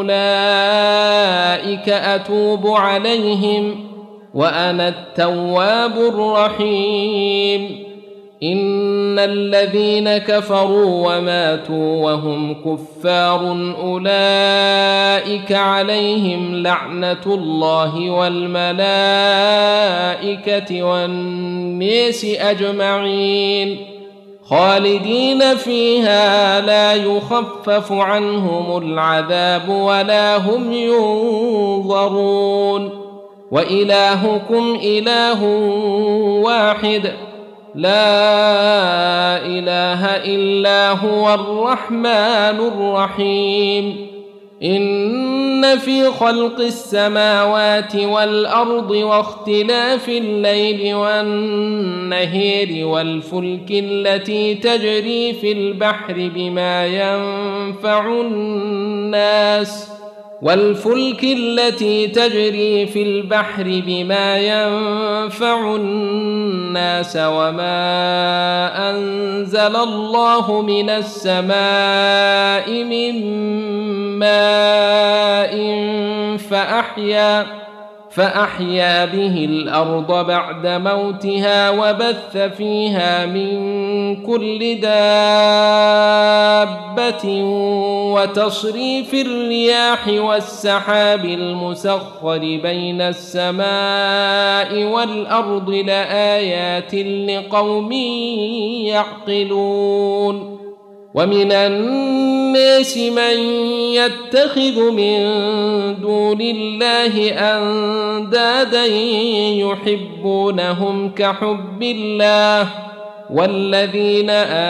فأولئك أتوب عليهم وأنا التواب الرحيم إن الذين كفروا وماتوا وهم كفار أولئك عليهم لعنة الله والملائكة والناس أجمعين خالدين فيها لا يخفف عنهم العذاب ولا هم ينظرون وإلهكم إله واحد لا إله إلا هو الرحمن الرحيم إن في خلق السماوات والأرض واختلاف الليل والنهار والفلك التي تجري في البحر بما ينفع الناس والفلك التي تجري في البحر بما ينفع الناس وما أنزل الله من السماء من ماء فأحيا فأحيا به الأرض بعد موتها وبث فيها من كل دابة وتصريف الرياح والسحاب المسخر بين السماء والأرض لآيات لقوم يعقلون. ومن الناس من يتخذ من دون الله أندادا يحبونهم كحب الله والذين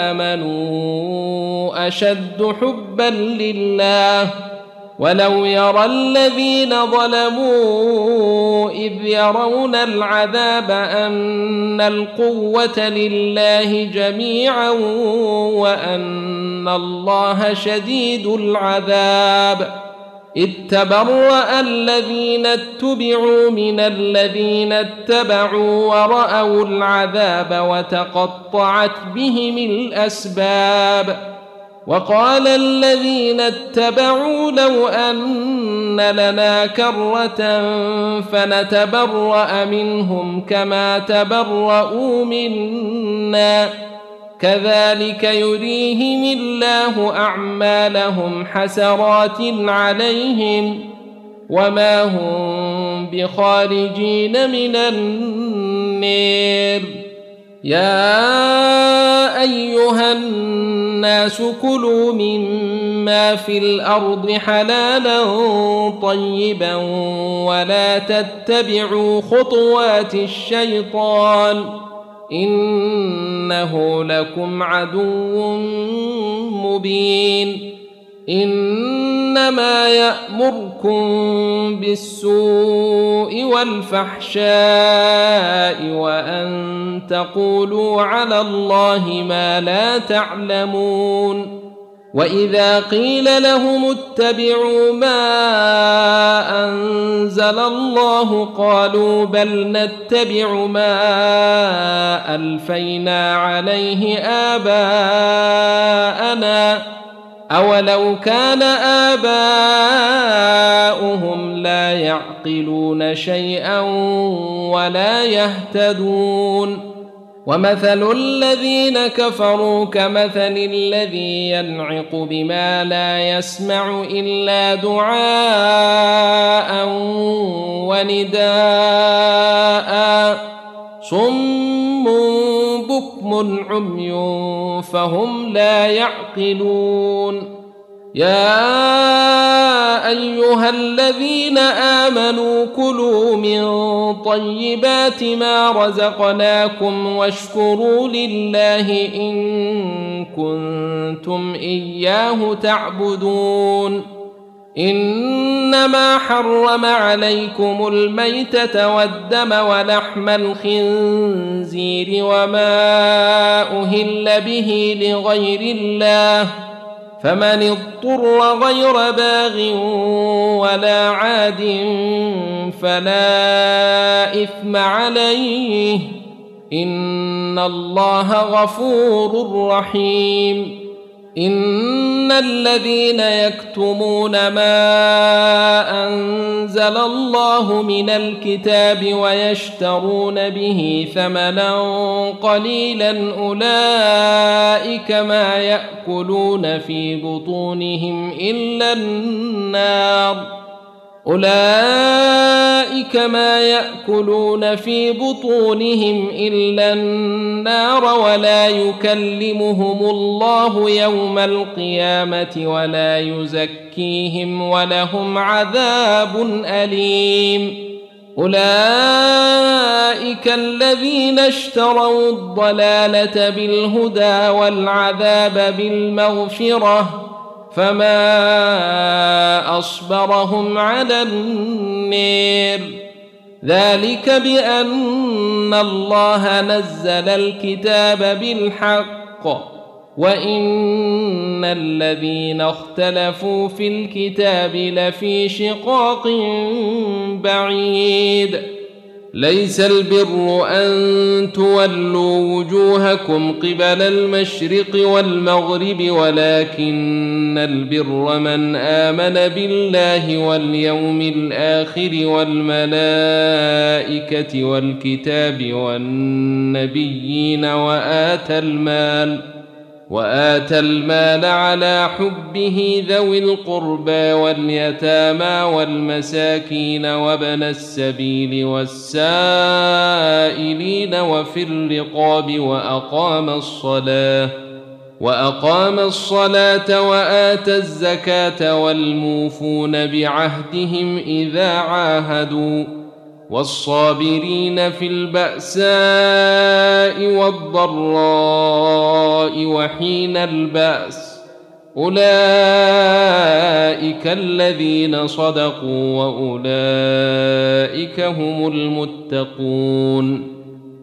آمنوا أشد حبا لله. ولو يرى الذين ظلموا إذ يرون العذاب أن القوة لله جميعا وأن الله شديد العذاب إذ تبرأ الذين اتبعوا من الذين اتبعوا ورأوا العذاب وتقطعت بهم الأسباب. وقال الذين اتبعوا لو أن لنا كرة فنتبرأ منهم كما تبرؤوا منا كذلك يريهم الله أعمالهم حسرات عليهم وما هم بخارجين من النار. يا أيها الناس كلوا مما في الأرض حلالا طيبا ولا تتبعوا خطوات الشيطان إنه لكم عدو مبين. إنما يأمركم بالسوء والفحشاء وأن تقولوا على الله ما لا تعلمون. وإذا قيل لهم اتبعوا ما أنزل الله قالوا بل نتبع ما ألفينا عليه آباءنا أولو كان آباؤهم لا يعقلون شيئا ولا يهتدون. ومثل الذين كفروا كمثل الذي ينعق بما لا يسمع إلا دعاء ونداء صم بكم عمي فهم لا يعقلون. يا أيها الذين آمنوا كلوا من طيبات ما رزقناكم واشكروا لله إن كنتم إياه تعبدون. إنما حرم عليكم الميتة والدم ولحم الخنزير وما أهل به لغير الله فمن اضطر غير باغ ولا عاد فلا إثم عليه إن الله غفور رحيم. إن الذين يكتمون ما أنزل الله من الكتاب ويشترون به ثمنا قليلا أولئك ما يأكلون في بطونهم إلا النار أولئك ما يأكلون في بطونهم إلا النار ولا يكلمهم الله يوم القيامة ولا يزكيهم ولهم عذاب أليم. أولئك الذين اشتروا الضلالة بالهدى والعذاب بالمغفرة فما أصبرهم على النار. ذلك بأن الله نزل الكتاب بالحق وإن الذين اختلفوا في الكتاب لفي شقاق بعيد. ليس البر أن تولوا وجوهكم قبل المشرق والمغرب ولكن البر من آمن بالله واليوم الآخر والملائكة والكتاب والنبيين وآتى المال وآتى المال على حبه ذوي القربى واليتامى والمساكين وابن السبيل والسائلين وفي الرقاب وأقام الصلاة وأقام الصلاة وآتى الزكاة والموفون بعهدهم إذا عاهدوا والصابرين في البأساء والضراء وحين البأس أولئك الذين صدقوا وأولئك هم المتقون.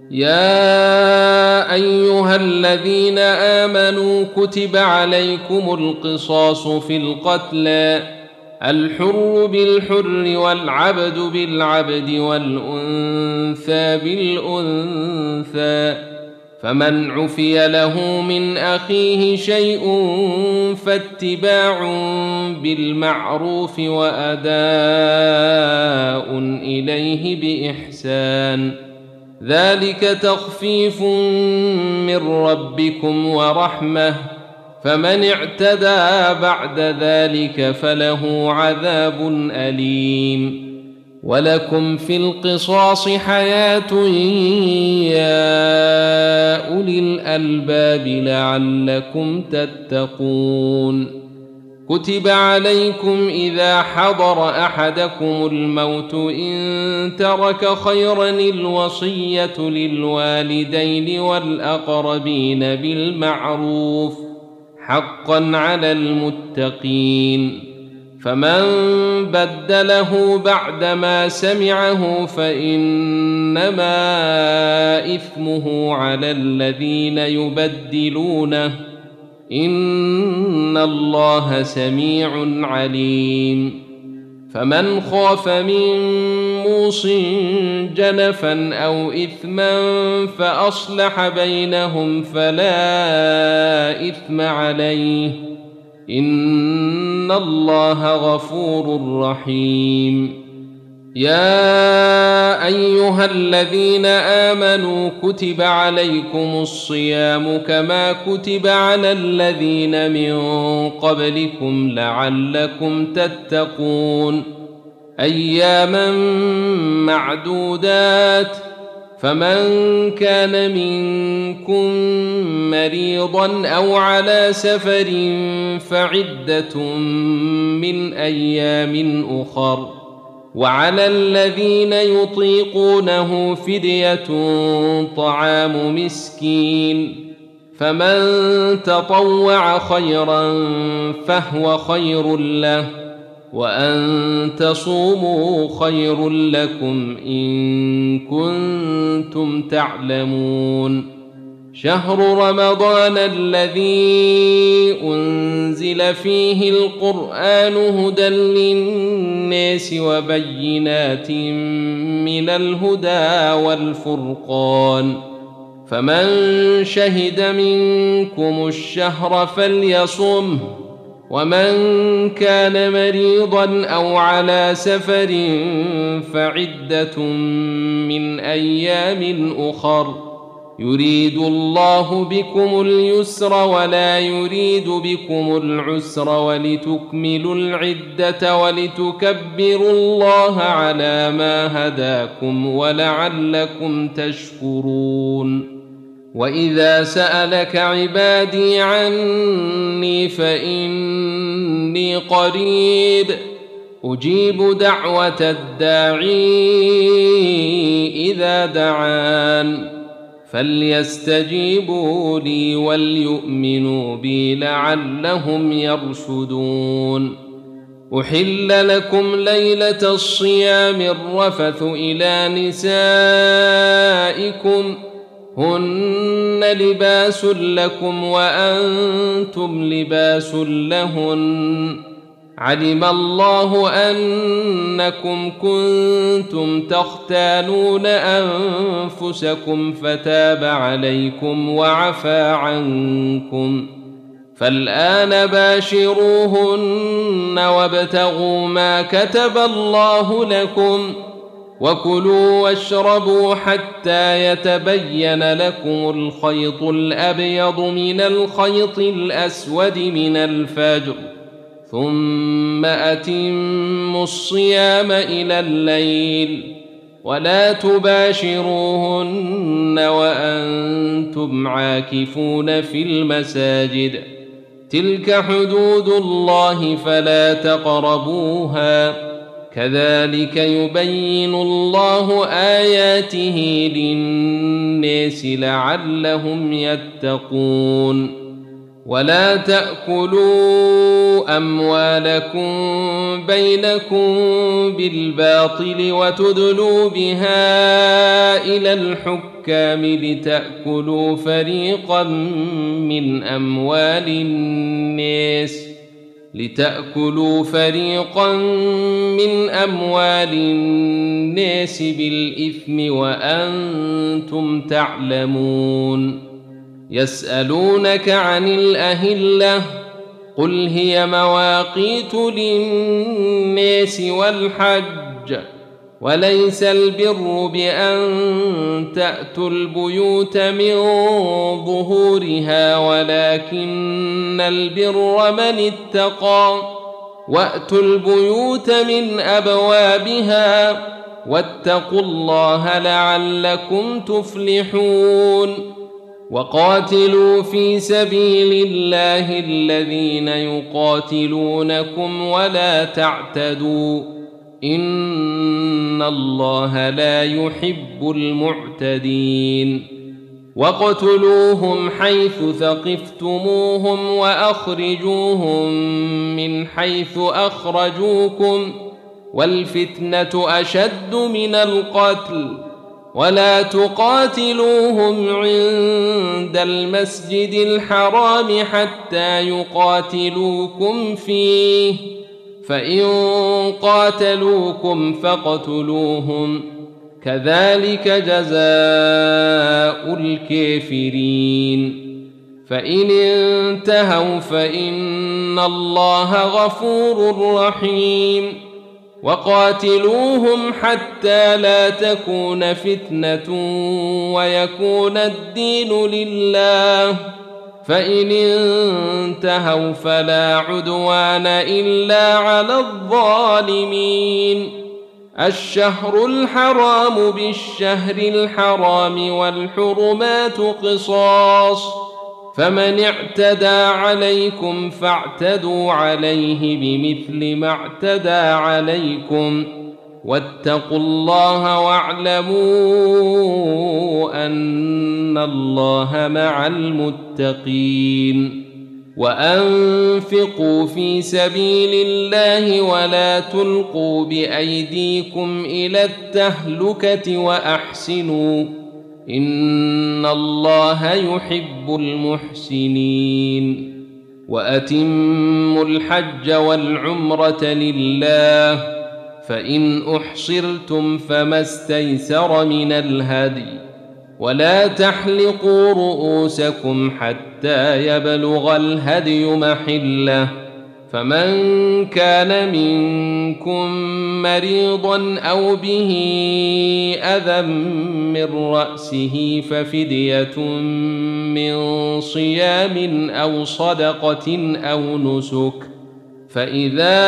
يا أيها الذين آمنوا كتب عليكم القصاص في القتلى الحر بالحر والعبد بالعبد والأنثى بالأنثى فمن عفي له من أخيه شيء فاتباع بالمعروف وأداء إليه بإحسان ذلك تخفيف من ربكم ورحمة فمن اعتدى بعد ذلك فله عذاب أليم. ولكم في القصاص حياة يا أولي الألباب لعلكم تتقون. كتب عليكم إذا حضر أحدكم الموت إن ترك خيرا الوصية للوالدين والأقربين بالمعروف حقا على المتقين فمن بدله بعدما سمعه فإنما إثمه على الذين يبدلونه إن الله سميع عليم. فمن خاف من موص جنفا أو إثما فأصلح بينهم فلا إثم عليه إن الله غفور رحيم. يا أيها الذين آمنوا كتب عليكم الصيام كما كتب على الذين من قبلكم لعلكم تتقون أياما معدودات فمن كان منكم مريضا أو على سفر فعدة من أيام أخر وعلى الذين يطيقونه فدية طعام مسكين فمن تطوع خيرا فهو خير له وأن تصوموا خير لكم إن كنتم تعلمون. شهر رمضان الذي أنزل فيه القرآن هدى للناس وبينات من الهدى والفرقان فمن شهد منكم الشهر فليصمه ومن كان مريضا أو على سفر فعدة من أيام أخر يريد الله بكم اليسر ولا يريد بكم العسر ولتكملوا العدة ولتكبروا الله على ما هداكم ولعلكم تشكرون. وإذا سألك عبادي عني فإني قريب أجيب دعوة الداعي إذا دعان فليستجيبوا لي وليؤمنوا بي لعلهم يرشدون. أحل لكم ليلة الصيام الرفث إلى نسائكم هن لباس لكم وأنتم لباس لهن علم الله أنكم كنتم تختانون أنفسكم فتاب عليكم وعفى عنكم، فالآن باشروهن وابتغوا ما كتب الله لكم، وكلوا واشربوا حتى يتبين لكم الخيط الأبيض من الخيط الأسود من الفجر، ثم أتموا الصيام إلى الليل، ولا تباشروهن وأنتم عاكفون في المساجد، تلك حدود الله فلا تقربوها، كذلك يبين الله آياته للناس لعلهم يتقون. ولا تأكلوا أموالكم بينكم بالباطل وتدلوا بها إلى الحكام لتأكلوا فريقا من أموال الناس لتأكلوا فريقا من أموال الناس بالإثم وأنتم تعلمون. يسألونك عن الأهلة، قل هي مواقيت للناس والحج، وليس البر بأن تأتوا البيوت من ظهورها ولكن البر من اتقى، وأتوا البيوت من أبوابها، واتقوا الله لعلكم تفلحون. وقاتلوا في سبيل الله الذين يقاتلونكم ولا تعتدوا، إن الله لا يحب المعتدين. وقتلوهم حيث ثقفتموهم وأخرجوهم من حيث أخرجوكم، والفتنة أشد من القتل، ولا تقاتلوهم عند المسجد الحرام حتى يقاتلوكم فيه، فإن قاتلوكم فاقتلوهم، كذلك جزاء الكافرين. فإن انتهوا فإن الله غفور رحيم. وقاتلوهم حتى لا تكون فتنة ويكون الدين لله، فإن انتهوا فلا عدوان إلا على الظالمين. الشهر الحرام بالشهر الحرام والحرمات قصاص، فمن اعتدى عليكم فاعتدوا عليه بمثل ما اعتدى عليكم، واتقوا الله واعلموا أن الله مع المتقين. وأنفقوا في سبيل الله ولا تلقوا بأيديكم إلى التهلكة وأحسنوا، إن الله يحب المحسنين. وأتموا الحج والعمرة لله، فإن أحصرتم فما استيسر من الهدي، ولا تحلقوا رؤوسكم حتى يبلغ الهدي محله، فمن كان منكم مريضا أو به أذى من رأسه ففدية من صيام أو صدقة أو نسك، فإذا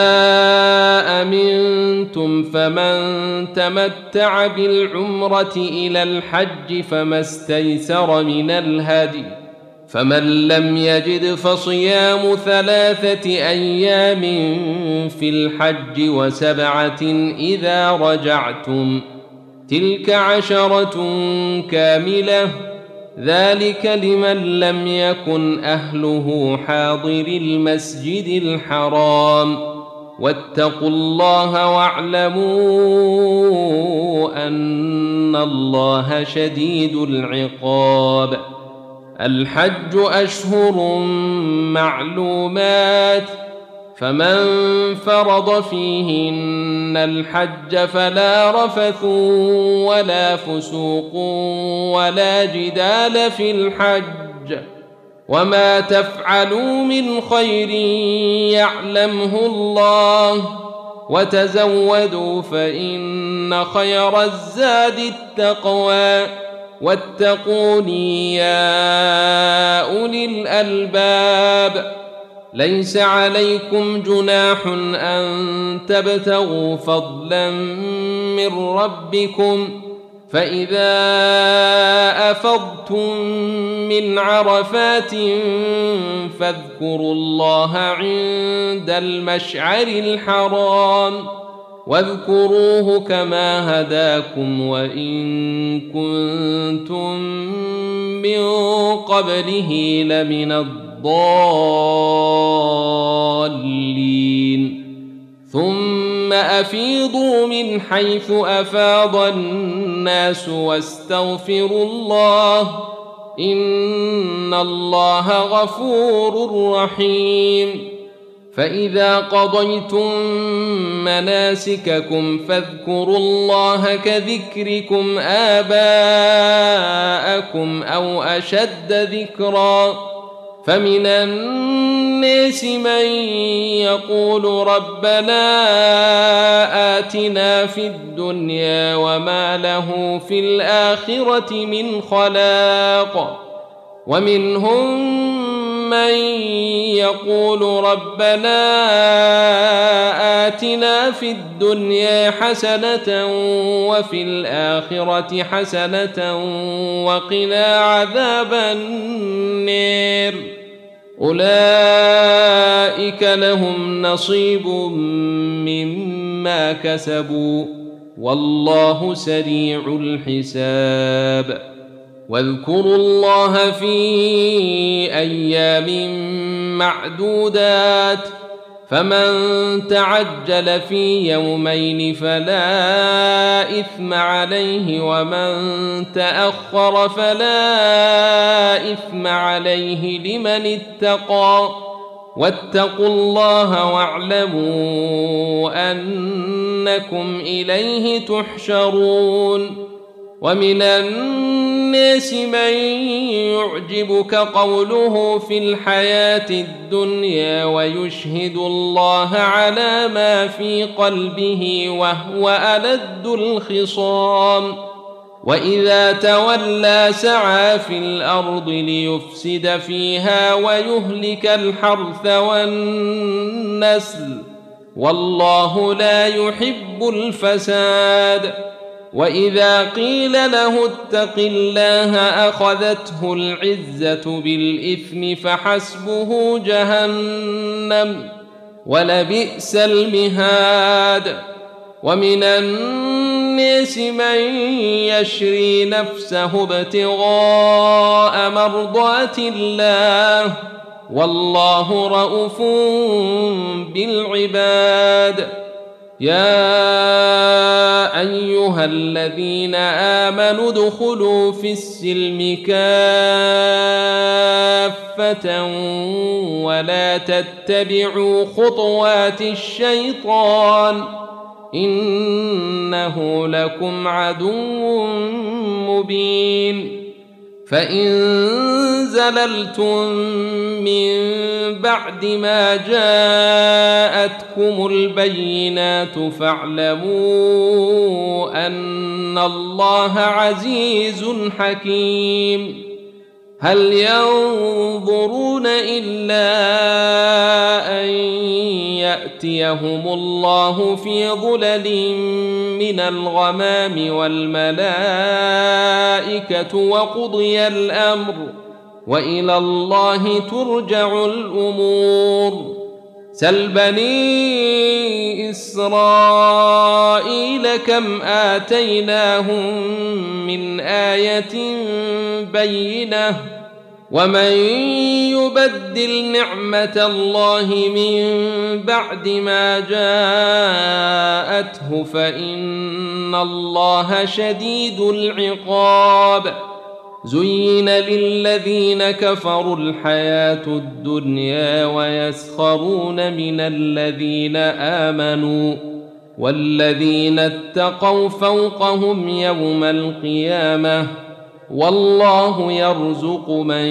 أمنتم فمن تمتع بالعمرة إلى الحج فما استيسر من الهدي، فمن لم يجد فصيام ثلاثة أيام في الحج وسبعة إذا رجعتم، تلك عشرة كاملة، ذلك لمن لم يكن أهله حاضر المسجد الحرام. واتقوا الله واعلموا أن الله شديد العقاب. الحج أشهر معلومات، فمن فرض فيهن الحج فلا رفث ولا فسوق ولا جدال في الحج، وما تفعلوا من خير يعلمه الله، وتزودوا فإن خير الزاد التقوى، واتقوني يا أولي الألباب. ليس عليكم جناح أن تبتغوا فضلا من ربكم، فإذا أفضتم من عرفات فاذكروا الله عند المشعر الحرام، واذكروه كما هداكم وإن كنتم من قبله لمن الضالين. ثم أفيضوا من حيث أفاض الناس واستغفروا الله، إن الله غفور رحيم. فإذا قضيتم مناسككم فاذكروا الله كذكركم آباءكم أو أشد ذكرا. فمن الناس من يقول ربنا آتنا في الدنيا وما له في الآخرة من خلاق، ومنهم من يقول ربنا آتنا في الدنيا حسنة وفي الآخرة حسنة وقنا عذاب النار. أولئك لهم نصيب مما كسبوا والله سريع الحساب. واذكروا الله في أيام معدودات، فمن تعجل في يومين فلا إثم عليه، ومن تأخر فلا إثم عليه لمن اتقى. واتقوا الله واعلموا أنكم إليه تحشرون. ومن الناس من يعجبك قوله في الحياة الدنيا ويشهد الله على ما في قلبه وهو ألد الخصام، وإذا تولى سعى في الأرض ليفسد فيها ويهلك الحرث والنسل، والله لا يحب الفساد. وإذا قيل له اتق الله أخذته العزة بالإثم فحسبه جهنم ولبئس المهاد. ومن الناس من يشري نفسه ابتغاء مرضات الله، والله رؤوف بالعباد. يا أيها الذين آمنوا ادخلوا في السلم كافة ولا تتبعوا خطوات الشيطان، إنه لكم عدو مبين. فإن زللتم من بعد ما جاءتكم البينات فاعلموا أن الله عزيز حكيم. هل ينظرون إلا أن يأتيهم الله في ظلل من الغمام والملائكة وقضي الأمر وإلى الله ترجع الأمور. سل بني إسرائيل كم آتيناهم من آية بينة، ومن يبدل نعمة الله من بعد ما جاءته فإن الله شديد العقاب. زين للذين كفروا الحياة الدنيا ويسخرون من الذين آمنوا والذين اتقوا فوقهم يوم القيامة والله يرزق من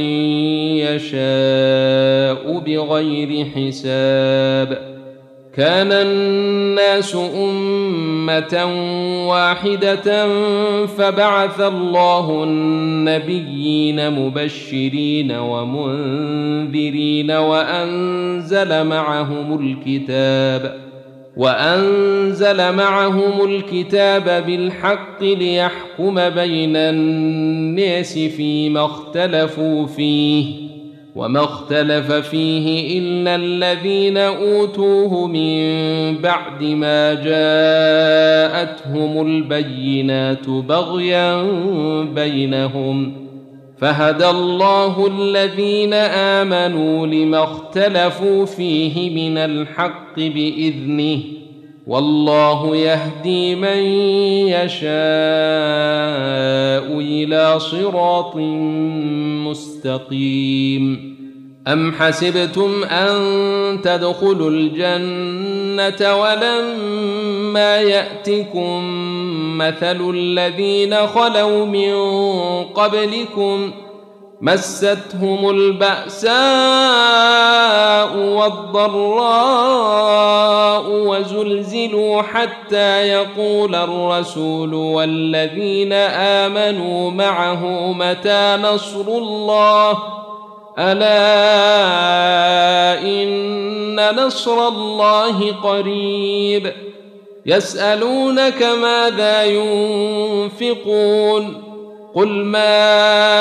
يشاء بغير حساب. كان الناس أمة واحدة فبعث الله النبيين مبشرين ومنذرين وأنزل معهم الكتاب وأنزل معهم الكتاب بالحق ليحكم بين الناس فيما اختلفوا فيه وما اختلف فيه إلا الذين أوتوه من بعد ما جاءتهم البينات بغيا بينهم فهدى الله الذين آمنوا لما اختلفوا فيه من الحق بإذنه والله يهدي من يشاء إلى صراط مستقيم. أم حسبتم أن تدخلوا الجنة ولما يأتكم مثل الذين خلوا من قبلكم مستهم البأساء والضراء وزلزلوا حتى يقول الرسول والذين آمنوا معه متى نصر الله ألا إن نصر الله قريب. يسألونك ماذا ينفقون قل ما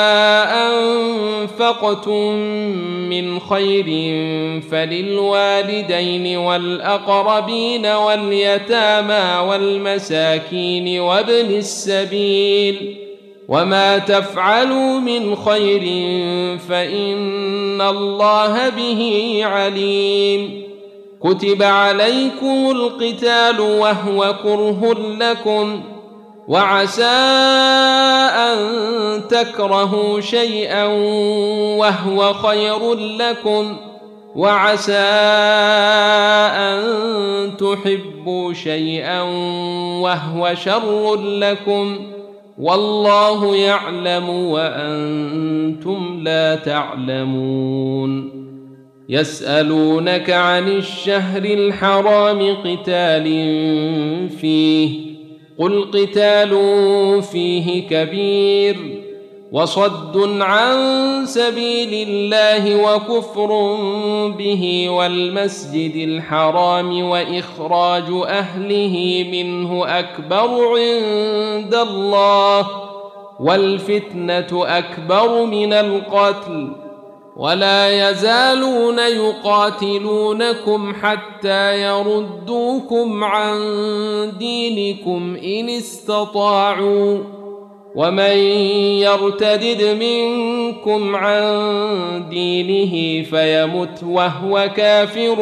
أنفقتم من خير فللوالدين والأقربين واليتامى والمساكين وابن السبيل وما تفعلوا من خير فإن الله به عليم. كتب عليكم القتال وهو كره لكم وعسى أن تكرهوا شيئا وهو خير لكم وعسى أن تحبوا شيئا وهو شر لكم والله يعلم وأنتم لا تعلمون. يسألونك عن الشهر الحرام قتال فيه قل قتال فيه كبير وصد عن سبيل الله وكفر به والمسجد الحرام وإخراج أهله منه أكبر عند الله والفتنة أكبر من القتل ولا يزالون يقاتلونكم حتى يردوكم عن دينكم إن استطاعوا ومن يرتدد منكم عن دينه فيمت وهو كافر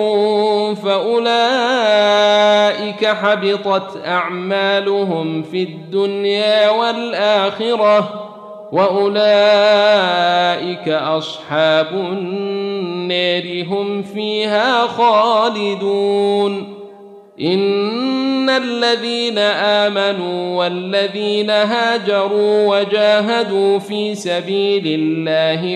فأولئك حبطت أعمالهم في الدنيا والآخرة وأولئك أصحاب النار هم فيها خالدون. إن الذين آمنوا والذين هاجروا وجاهدوا في سبيل الله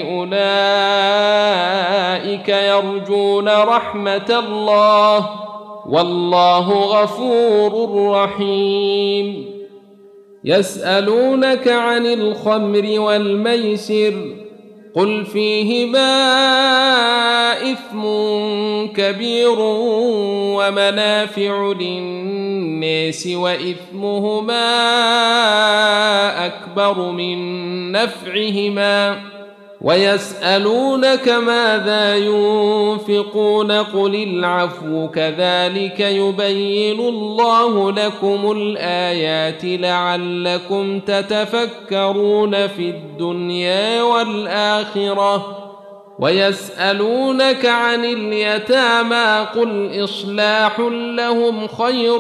أولئك يرجون رحمة الله والله غفور رحيم. يسألونك عن الخمر والميسر قل فيهما إثم كبير ومنافع للناس وإثمهما أكبر من نفعهما ويسألونك ماذا ينفقون قل العفو كذلك يبين الله لكم الآيات لعلكم تتفكرون في الدنيا والآخرة. ويسألونك عن اليتامى قل إصلاح لهم خير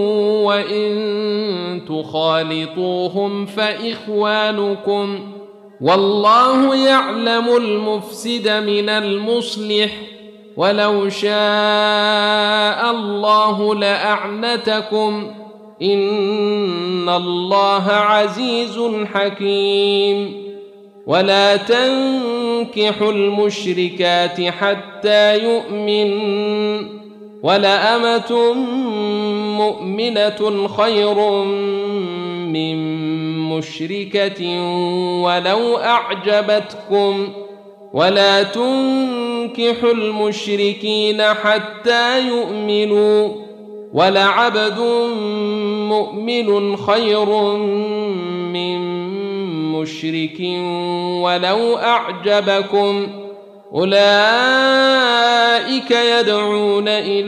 وإن تخالطوهم فإخوانكم والله يعلم المفسد من المصلح ولو شاء الله لأعنتكم إن الله عزيز حكيم ولا تنكحوا المشركات حتى يؤمن ولأمة مؤمنة خير من مشركة ولو أعجبتكم ولا تنكحوا المشركين حتى يؤمنوا ولعبد مؤمن خير من مشرك ولو أعجبكم أولئك يدعون إلى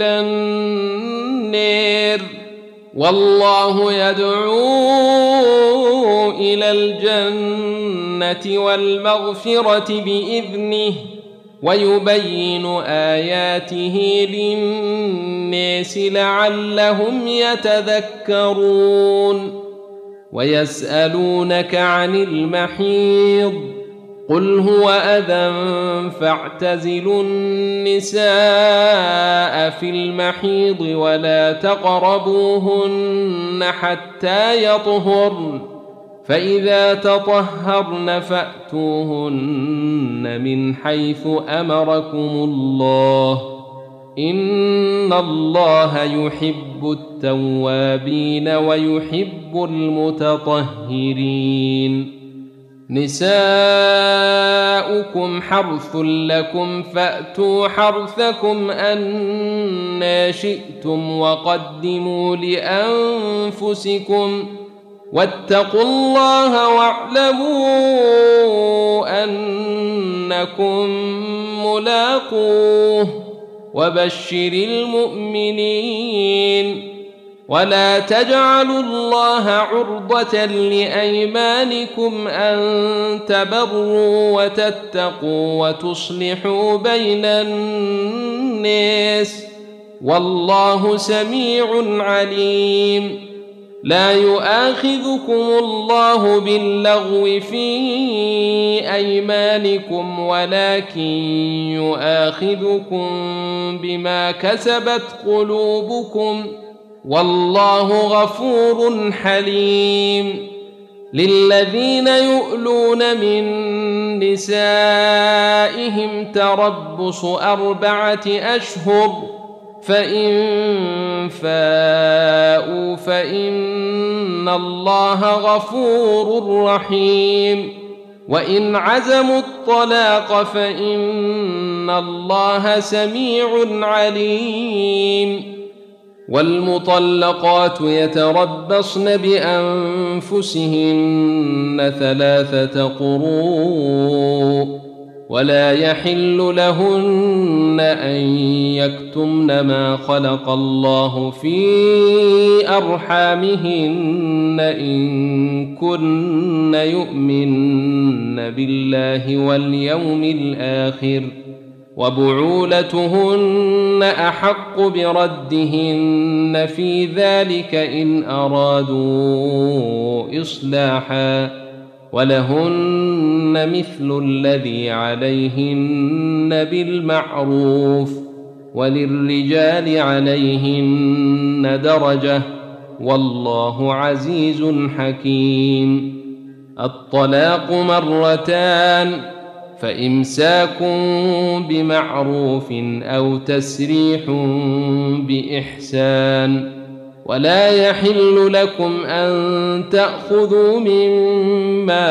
النار والله يدعو إلى الجنة والمغفرة بإذنه ويبين آياته للناس لعلهم يتذكرون ويسألونك عن المحيض قل هو أذى فاعتزلوا النساء في المحيض ولا تقربوهن حتى يطهرن فإذا تطهرن فأتوهن من حيث أمركم الله إن الله يحب التوابين ويحب المتطهرين نساؤكم حرث لكم فأتوا حرثكم أنى شئتم وقدموا لأنفسكم واتقوا الله واعلموا أنكم ملاقوه وبشر المؤمنين ولا تجعلوا الله عرضة لأيمانكم أن تبروا وتتقوا وتصلحوا بين الناس والله سميع عليم لا يؤاخذكم الله باللغو في أيمانكم ولكن يؤاخذكم بما كسبت قلوبكم والله غفور حليم للذين يؤلون من نسائهم تربص أربعة أشهر فإن فاءوا فإن الله غفور رحيم وإن عزموا الطلاق فإن الله سميع عليم والمطلقات يتربصن بأنفسهن ثلاثة قروء ولا يحل لهن أن يكتمن ما خلق الله في أرحامهن إن كن يؤمن بالله واليوم الآخر وبعولتهن أحق بردهن في ذلك إن أرادوا إصلاحا ولهن مثل الذي عليهن بالمعروف وللرجال عليهن درجة والله عزيز حكيم الطلاق مرتان فإمساك بمعروف أو تسريح بإحسان ولا يحل لكم أن تأخذوا مما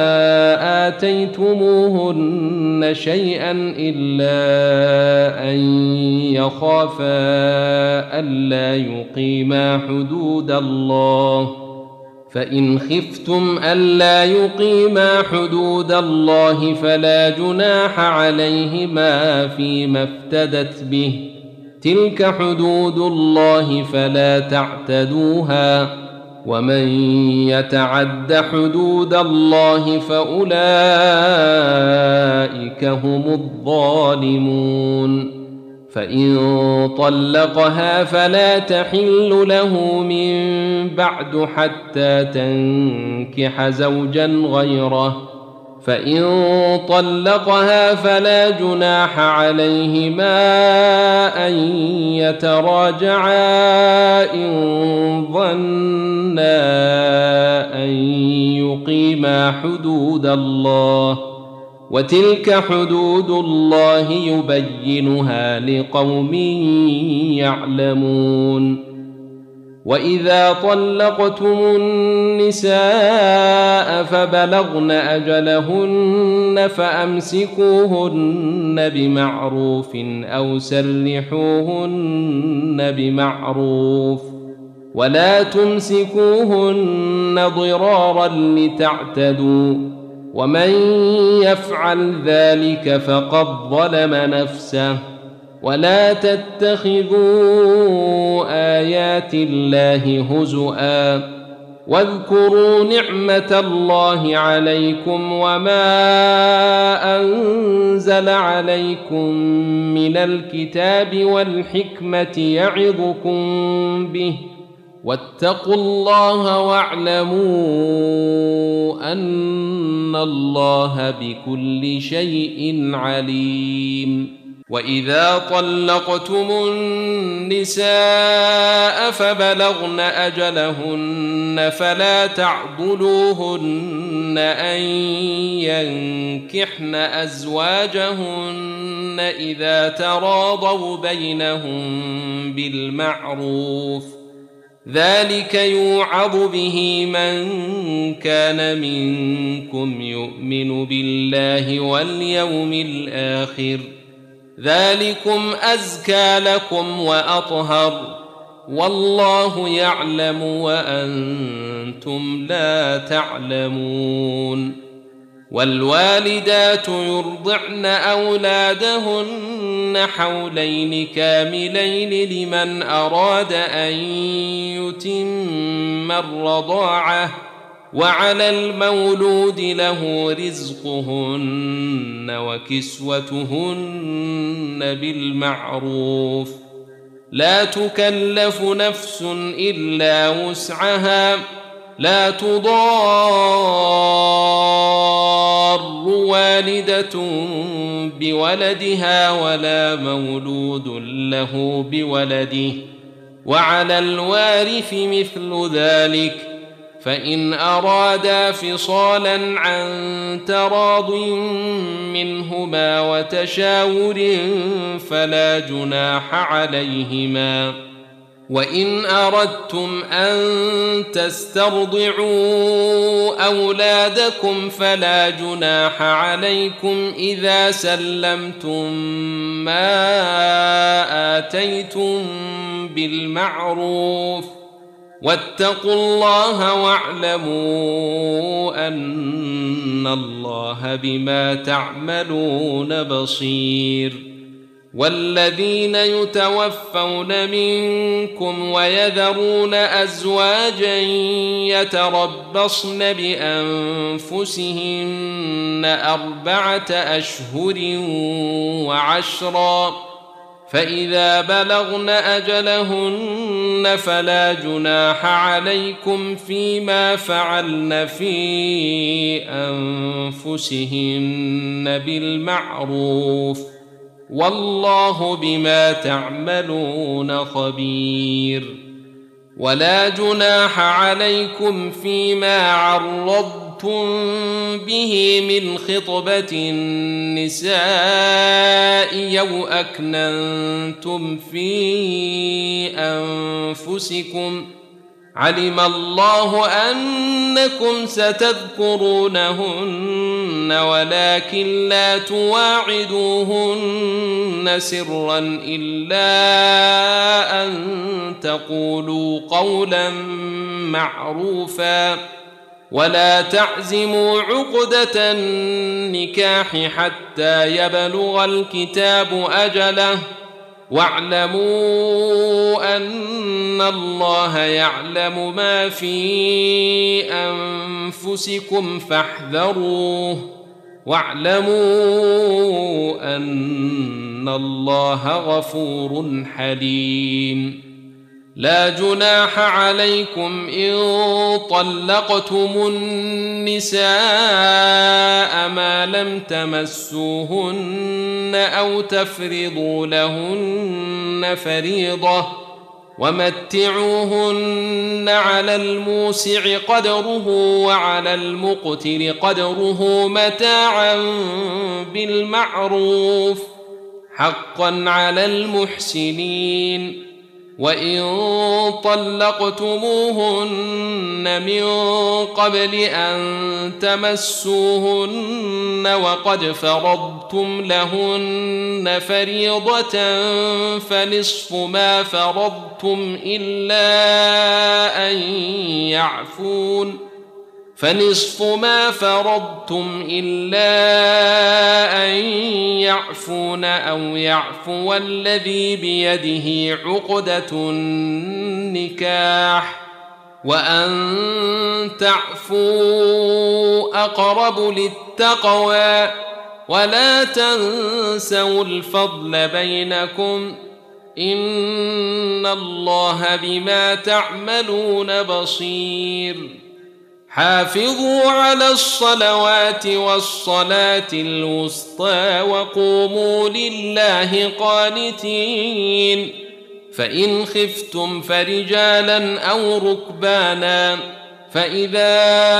آتيتموهن شيئا إلا أن يخافا ألا يقيما حدود الله فإن خفتم ألا يقيما حدود الله فلا جناح عليهما فيما افتدت به تلك حدود الله فلا تعتدوها ومن يتعد حدود الله فأولئك هم الظالمون فإن طلقها فلا تحل له من بعد حتى تنكح زوجا غيره فإن طلقها فلا جناح عليهما أن يتراجعا إن ظنا أن يقيما حدود الله، وتلك حدود الله يبينها لقوم يعلمون. وإذا طلقتم النساء فبلغن أجلهن فأمسكوهن بمعروف أو سرحوهن بمعروف، ولا تمسكوهن ضرارا لتعتدوا، ومن يفعل ذلك فقد ظلم نفسه. ولا تتخذوا آيات الله هزؤا، واذكروا نعمة الله عليكم وما أنزل عليكم من الكتاب والحكمة يعظكم به، واتقوا الله واعلموا أن الله بكل شيء عليم. وإذا طلقتم النساء فبلغن أجلهن فلا تعضلوهن أن ينكحن أزواجهن إذا تراضوا بينهم بالمعروف، ذلك يوعظ به من كان منكم يؤمن بالله واليوم الآخر، ذلكم أزكى لكم وأطهر، والله يعلم وأنتم لا تعلمون. والوالدات يرضعن أولادهن حولين كاملين لمن أراد أن يتم الرضاعة، وعلى المولود له رزقهن وكسوتهن بالمعروف، لا تكلف نفس إلا وسعها، لا تضار والدة بولدها ولا مولود له بولده، وعلى الوارث مثل ذلك، فإن أرادا فصالا عن تراض منهما وتشاور فلا جناح عليهما. وإن أردتم أن تسترضعوا أولادكم فلا جناح عليكم إذا سلمتم ما آتيتم بالمعروف، واتقوا الله واعلموا أن الله بما تعملون بصير. والذين يتوفون منكم ويذرون أزواجا يتربصن بأنفسهن أربعة أشهر وعشرا، فإذا بلغن أجلهن فلا جناح عليكم فيما فعلن في أنفسهن بالمعروف، والله بما تعملون خبير. ولا جناح عليكم فيما عرضتم به من خطبة النساء أو أكننتم في أنفسكم، علم الله أنكم ستذكرونهن ولكن لا تواعدوهن سرا إلا أن تقولوا قولا معروفا، ولا تعزموا عقدة النكاح حتى يبلغ الكتاب أجله، واعلموا أن الله يعلم ما في أنفسكم فاحذروه، واعلموا أن الله غفور حليم. لا جناح عليكم إن طلقتم النساء ما لم تمسوهن أو تفرضوا لهن فريضة ومتعوهن على الموسع قدره وعلى المقتر قدره متاعا بالمعروف حقا على المحسنين. وإن طلقتموهن من قبل أن تمسوهن وقد فرضتم لهن فريضة فنصف ما فرضتم إلا أن يعفون فنصف ما فرضتم إلا أن يعفون أو يعفو الذي بيده عقدة النكاح وأن تعفوا أقرب للتقوى ولا تنسوا الفضل بينكم إن الله بما تعملون بصير. حافظوا على الصلوات والصلاة الوسطى وقوموا لله قانتين. فإن خفتم فرجالا أو ركبانا فإذا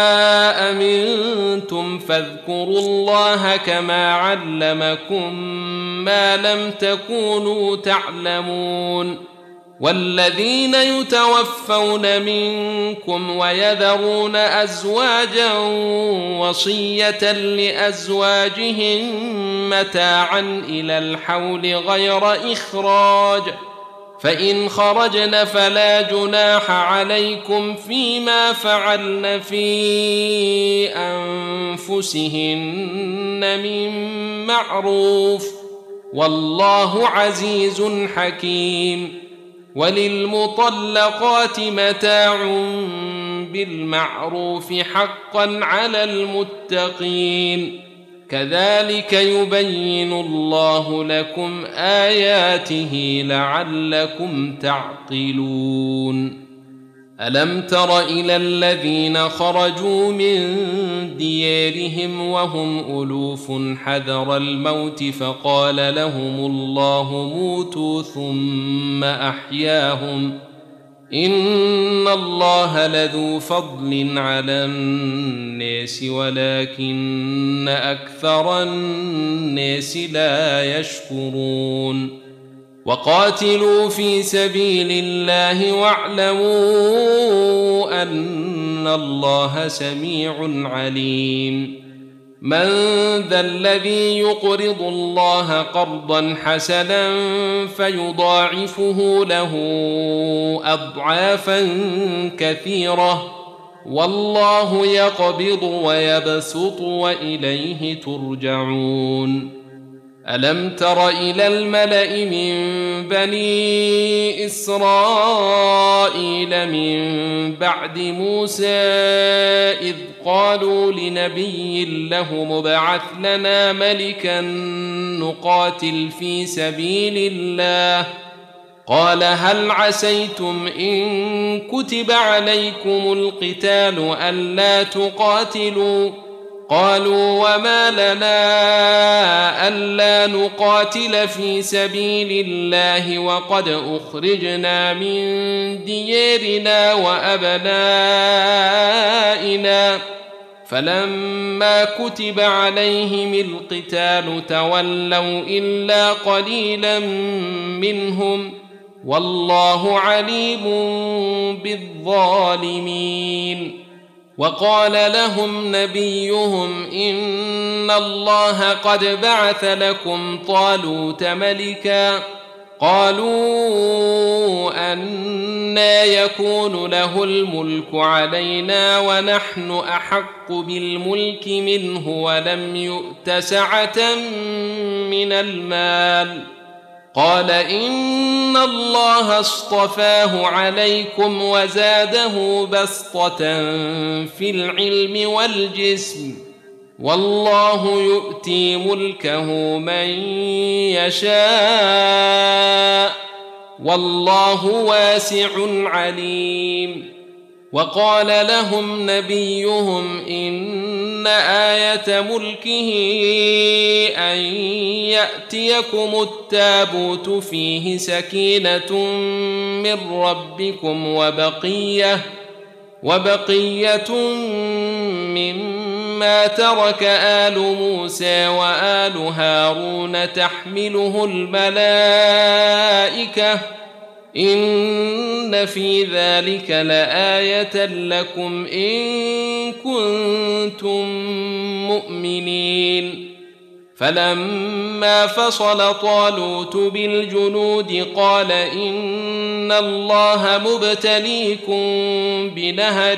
أمنتم فاذكروا الله كما علمكم ما لم تكونوا تعلمون. والذين يتوفون منكم ويذرون أزواجا وصية لأزواجهم متاعا إلى الحول غير إخراج فإن خرجن فلا جناح عليكم فيما فعلن في أنفسهن من معروف والله عزيز حكيم. وللمطلقات متاع بالمعروف حقا على المتقين كذلك يبين الله لكم آياته لعلكم تعقلون. ألم تر إلى الذين خرجوا من ديارهم وهم ألوف حذر الموت فقال لهم الله موتوا ثم أحياهم إن الله لذو فضل على الناس ولكن أكثر الناس لا يشكرون. وقاتلوا في سبيل الله واعلموا أن الله سميع عليم. من ذا الذي يقرض الله قرضا حسنا فيضاعفه له أضعافا كثيرة والله يقبض ويبسط وإليه ترجعون. ألم تر إلى الملأ من بني إسرائيل من بعد موسى إذ قالوا لنبي له مبعث لنا ملكا نقاتل في سبيل الله قال هل عسيتم إن كتب عليكم القتال ألا تقاتلوا قالوا وما لنا ألا نقاتل في سبيل الله وقد أخرجنا من ديارنا وأبنائنا فلما كتب عليهم القتال تولوا إلا قليلا منهم والله عليم بالظالمين. وقال لهم نبيهم إن الله قد بعث لكم طالوت ملكا قالوا أنى يكون له الملك علينا ونحن أحق بالملك منه ولم يؤت سعة من المال قال إن الله اصطفاه عليكم وزاده بسطة في العلم والجسم والله يؤتي ملكه من يشاء والله واسع عليم. وقال لهم نبيهم إن آية ملكه أن يأتيكم التابوت فيه سكينة من ربكم وبقية وبقية مما ترك آل موسى وآل هارون تحمله الملائكة إن في ذلك لآية لكم إن كنتم مؤمنين. فلما فصل طالوت بالجنود قال إن الله مبتليكم بنهر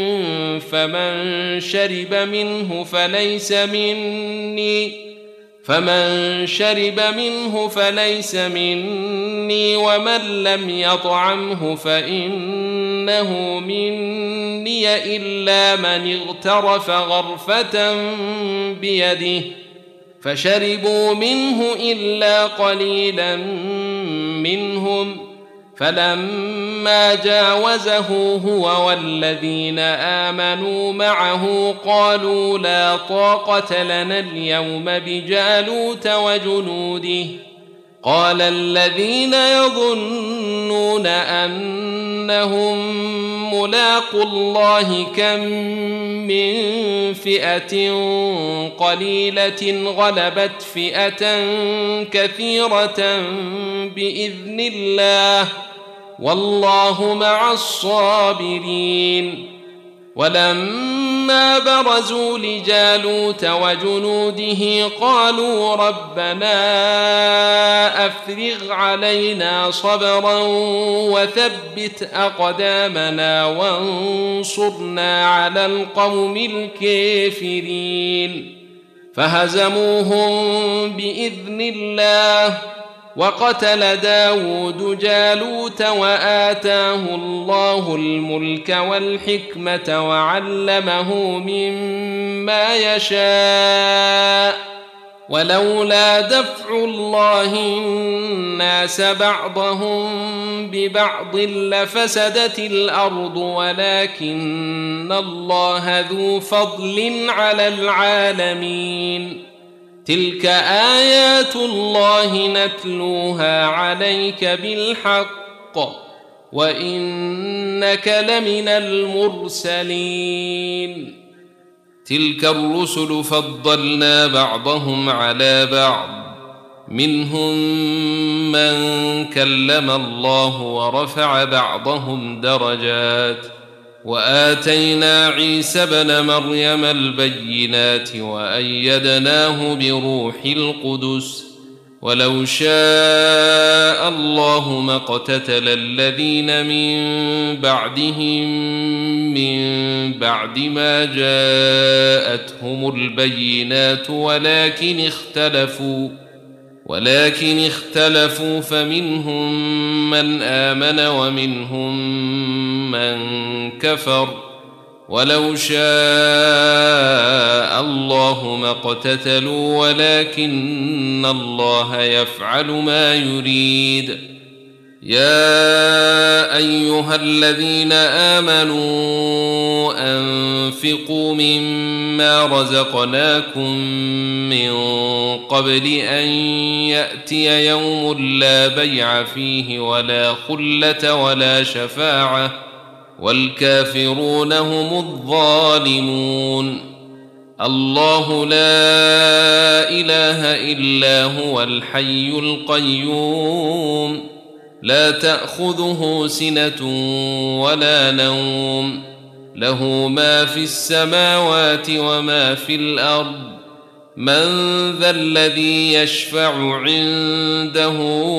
فمن شرب منه فليس مني فمن شرب منه فليس مني ومن لم يطعمه فإنه مني إلا من اغترف غرفة بيده فشربوا منه إلا قليلا منهم. فلما جاوزه هو والذين آمنوا معه قالوا لا طاقة لنا اليوم بجالوت وجنوده. قال الذين يظنون أنهم ملاقوا الله كم من فئة قليلة غلبت فئة كثيرة بإذن الله والله مع الصابرين. ولما برزوا لجالوت وجنوده قالوا ربنا أفرغ علينا صبرا وثبت أقدامنا وانصرنا على القوم الكافرين. فهزموهم بإذن الله وقتل داود جالوت وآتاه الله الملك والحكمة وعلمه مما يشاء ولولا دفع الله الناس بعضهم ببعض لفسدت الأرض ولكن الله ذو فضل على العالمين. تلك آيات الله نتلوها عليك بالحق وإنك لمن المرسلين. تلك الرسل فضلنا بعضهم على بعض منهم من كلم الله ورفع بعضهم درجات وآتينا عيسى ابن مريم البينات وأيدناه بروح القدس ولو شاء الله ما اقتتل الذين من بعدهم من بعد ما جاءتهم البينات ولكن اختلفوا ولكن اختلفوا فمنهم من آمن ومنهم من كفر ولو شاء الله ما اقتتلوا ولكن الله يفعل ما يريد. يا أيها الذين آمنوا أنفقوا مما رزقناكم من قبل أن يأتي يوم لا بيع فيه ولا خلة ولا شفاعة والكافرون هم الظالمون. الله لا إله إلا هو الحي القيوم لا تأخذه سنة ولا نوم له ما في السماوات وما في الأرض من ذا الذي يشفع عنده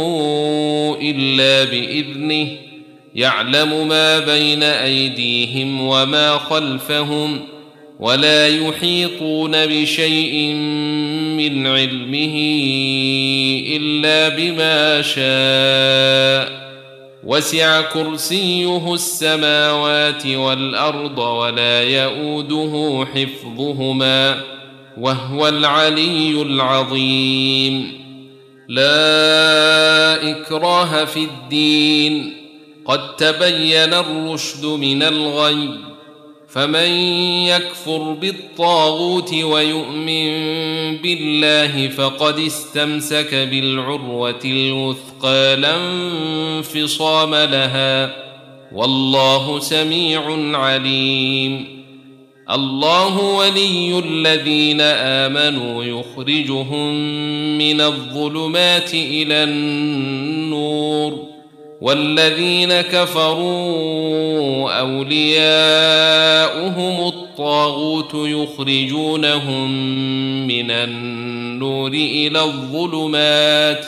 إلا بإذنه يعلم ما بين أيديهم وما خلفهم ولا يحيطون بشيء من علمه إلا بما شاء وسع كرسيه السماوات والأرض ولا يؤوده حفظهما وهو العلي العظيم. لا إكراه في الدين قد تبين الرشد من الغي فمن يكفر بالطاغوت ويؤمن بالله فقد استمسك بالعروة الوثقى لا انفصام لها والله سميع عليم. الله ولي الذين آمنوا يخرجهم من الظلمات إلى النور والذين كفروا أولياؤهم الطاغوت يخرجونهم من النور إلى الظلمات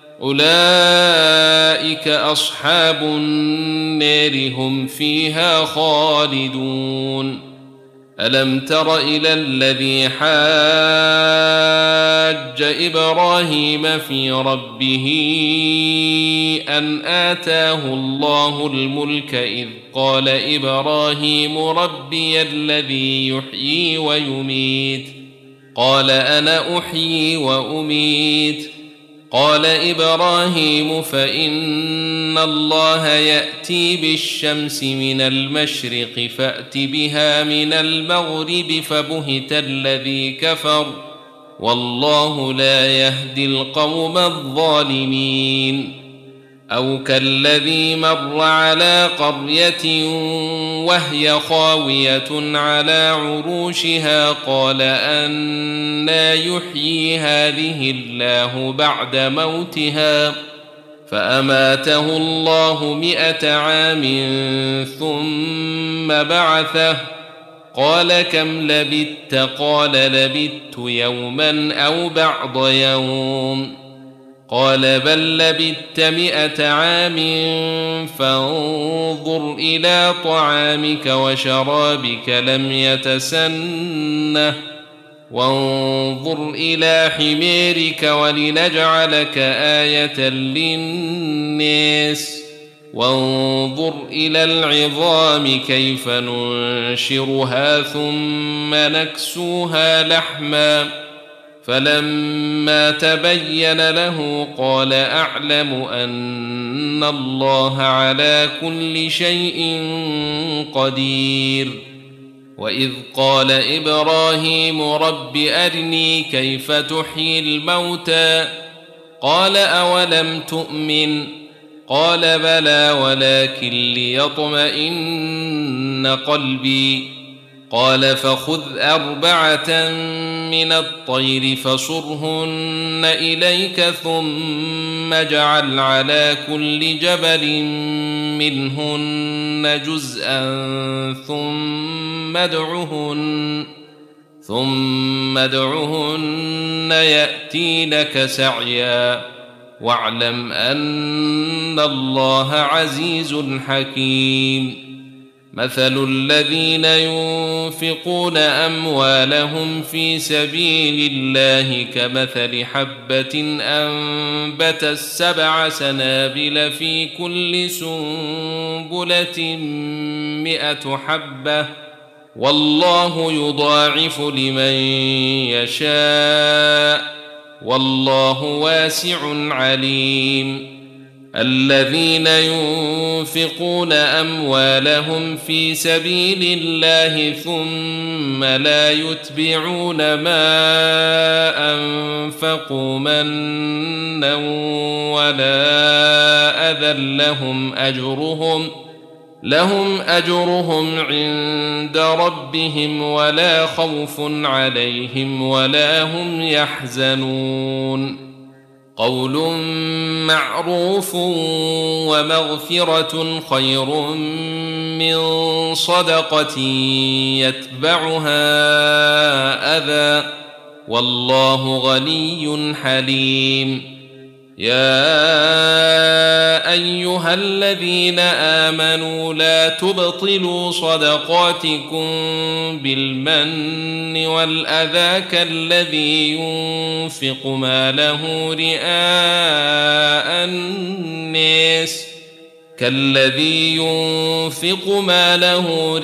أولئك أصحاب النار هم فيها خالدون. ألم تر إلى الذي حاج إبراهيم في ربه أن آتاه الله الملك إذ قال إبراهيم ربي الذي يحيي ويميت قال أنا أحيي وأميت قال إبراهيم فإن الله يأتي بالشمس من المشرق فأت بها من المغرب فبهت الذي كفر والله لا يهدي القوم الظالمين. أو كالذي مر على قرية وهي خاوية على عروشها قال أنى يحيي هذه الله بعد موتها فأماته الله مئة عام ثم بعثه قال كم لبثت قال لبثت يوما أو بعض يوم قال بل لبثت مئة عام فانظر إلى طعامك وشرابك لم يتسنه وانظر إلى حميرك ولنجعلك آية للناس وانظر إلى العظام كيف ننشرها ثم نكسوها لحما فلما تبين له قال أعلم أن الله على كل شيء قدير. وإذ قال إبراهيم رب أرني كيف تحيي الموتى قال أولم تؤمن قال بلى ولكن ليطمئن قلبي قال فخذ أربعة من الطير فصرهن إليك ثم اجعل على كل جبل منهن جزءا ثم ادعهن ثم ادعهن يأتينك سعيا واعلم أن الله عزيز حكيم. مثل الذين ينفقون أموالهم في سبيل الله كمثل حبة أنبتت سبع سنابل في كل سنبلة مئة حبة والله يضاعف لمن يشاء والله واسع عليم. الذين ينفقون أموالهم في سبيل الله ثم لا يتبعون ما أنفقوا منا ولا أذى لهم أجرهم لهم أجرهم عند ربهم ولا خوف عليهم ولا هم يحزنون. قول معروف ومغفرة خير من صدقة يتبعها أذى والله غني حليم. يا أيها الذين آمنوا لا تبطلوا صدقاتكم بالمن والأذى كالذي ينفق ماله رئاء الناس كالذي ينفق ماله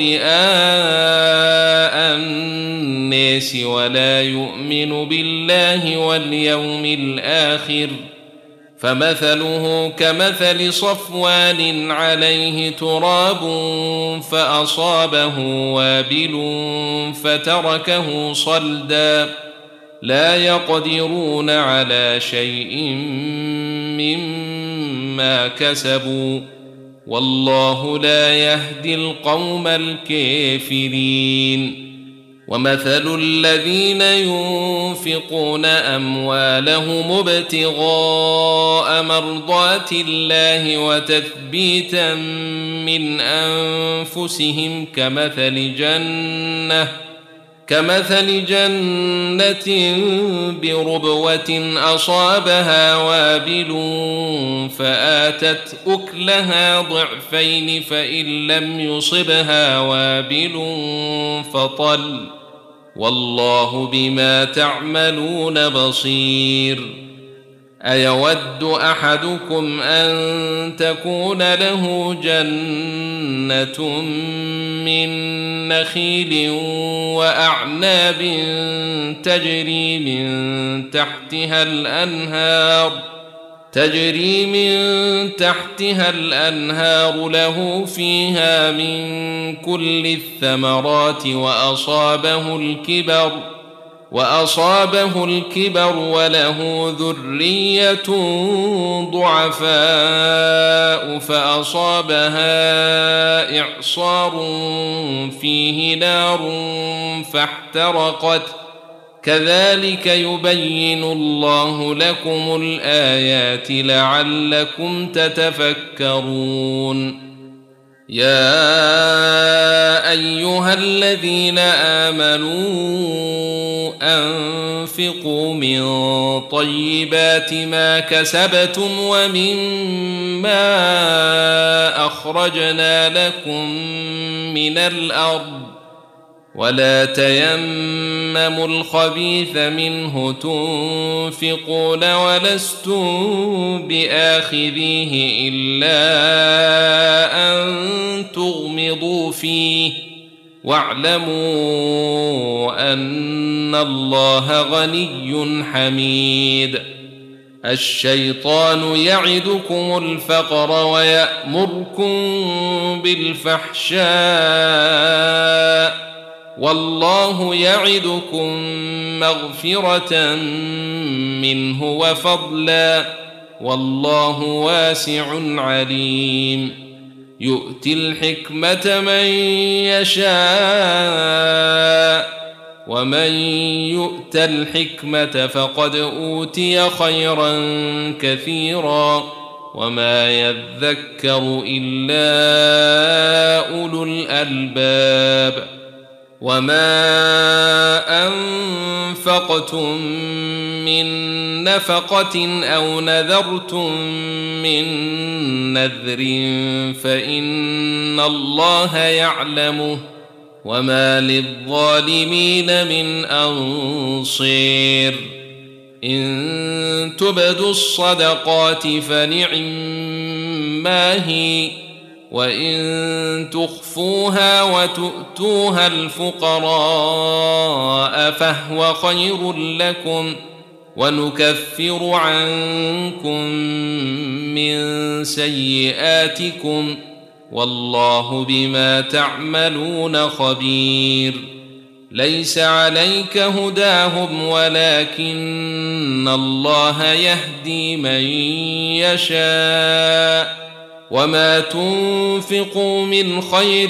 رئاء الناس ولا يؤمن بالله واليوم الآخر فمثله كمثل صفوان عليه تراب فأصابه وابل فتركه صلدا لا يقدرون على شيء مما كسبوا والله لا يهدي القوم الكافرين. ومثل الذين ينفقون أموالهم ابتغاء مرضات الله وتثبيتا من أنفسهم كمثل جنة كمثل جنة بربوة أصابها وابل فآتت أكلها ضعفين فإن لم يصبها وابل فطل والله بما تعملون بصير. أيود أحدكم أن تكون له جنة من نخيل وأعناب تجري من تحتها الأنهار تجري من تحتها الأنهار له فيها من كل الثمرات وأصابه الكبر وأصابه الكبر وله ذرية ضعفاء فأصابها إعصار فيه نار فاحترقت كذلك يبين الله لكم الآيات لعلكم تتفكرون. يا أيها الذين آمنوا أنفقوا من طيبات ما كسبتم ومما أخرجنا لكم من الأرض ولا تيمموا الخبيث منه تنفقون ولستم بآخذيه إلا أن تغمضوا فيه واعلموا أن الله غني حميد. الشيطان يعدكم الفقر ويأمركم بالفحشاء والله يعدكم مغفرة منه وفضلا والله واسع عليم. يؤتي الحكمة من يشاء ومن يؤت الحكمة فقد أوتي خيرا كثيرا وما يذكر إلا أولو الألباب. وما أنفقتم من نفقة أو نذرتم من نذر فإن الله يعلمه وما للظالمين من أنصير. إن تبدوا الصدقات فنعما هي وإن تخفوها وتؤتوها الفقراء فهو خير لكم ونكفر عنكم من سيئاتكم والله بما تعملون خبير. ليس عليك هداهم ولكن الله يهدي من يشاء وما تنفقوا من خير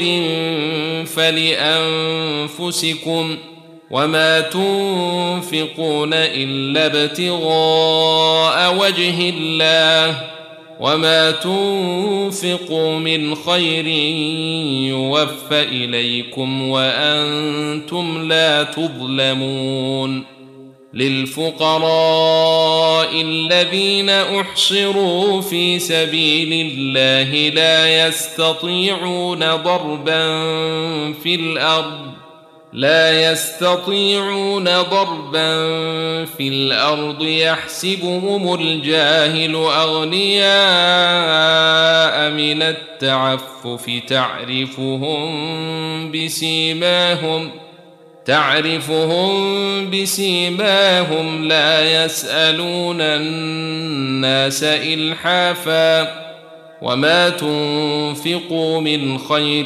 فلأنفسكم وما تنفقون إلا ابتغاء وجه الله وما تنفقوا من خير يوفى إليكم وأنتم لا تظلمون. للفقراء الذين أحصروا في سبيل الله لا يستطيعون ضربا في الأرض لا يستطيعون ضربا في الأرض يحسبهم الجاهل أغنياء من التعفف تعرفهم بسيماهم تعرفهم بسيماهم لا يسألون الناس إلحافا وما تنفقوا من خير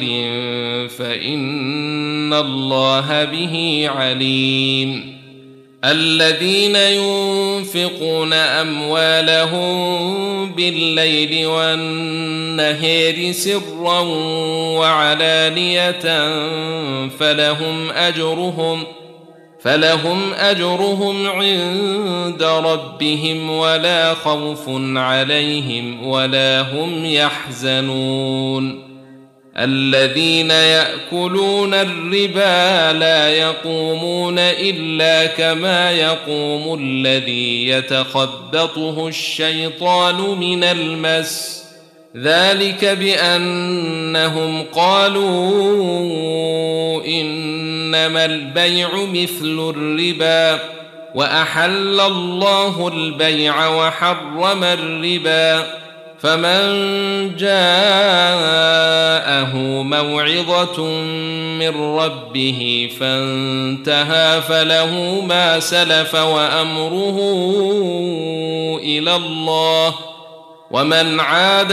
فإن الله به عليم الذين ينفقون أموالهم بالليل والنهار سرا وعلانية فلهم أجرهم فلهم أجرهم عند ربهم ولا خوف عليهم ولا هم يحزنون الذين يأكلون الربا لا يقومون إلا كما يقوم الذي يتخبطه الشيطان من المس ذلك بأنهم قالوا إنما البيع مثل الربا وأحل الله البيع وحرم الربا فمن جاءه موعظة من ربه فانتهى فله ما سلف وأمره إلى الله ومن عاد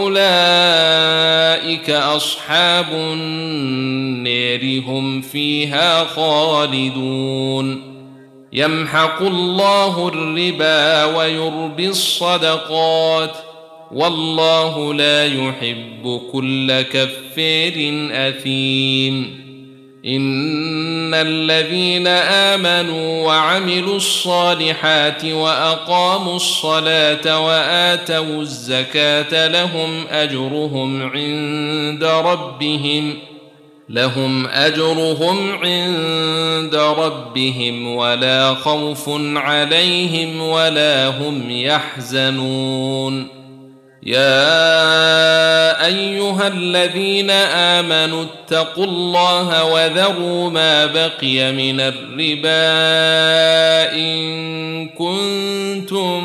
فأولئك أصحاب النار هم فيها خالدون يمحق الله الربا ويربي الصدقات والله لا يحب كل كفار أثيم إن الذين آمنوا وعملوا الصالحات وأقاموا الصلاة وآتوا الزكاة لهم أجرهم عند ربهم لهم أجرهم عند ربهم ولا خوف عليهم ولا هم يحزنون يا أيها الذين آمنوا اتقوا الله وذروا ما بقي من الربا إن كنتم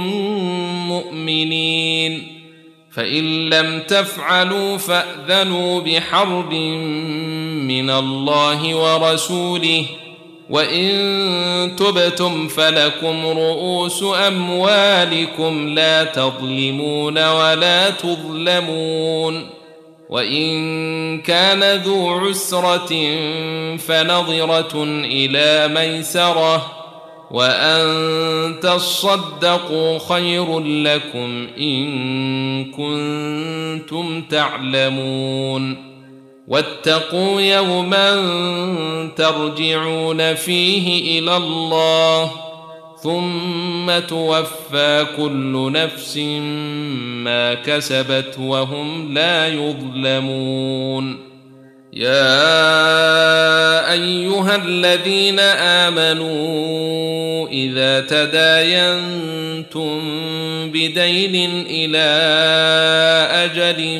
مؤمنين فإن لم تفعلوا فأذنوا بحرب من الله ورسوله وإن تبتم فلكم رؤوس أموالكم لا تظلمون ولا تظلمون وإن كان ذو عسرة فنظرة إلى ميسرة وأن تصدقوا خير لكم إن كنتم تعلمون واتقوا يوما ترجعون فيه إلى الله ثم توفى كل نفس ما كسبت وهم لا يظلمون يا أيها الذين آمنوا إذا تداينتم بدين إلى أجل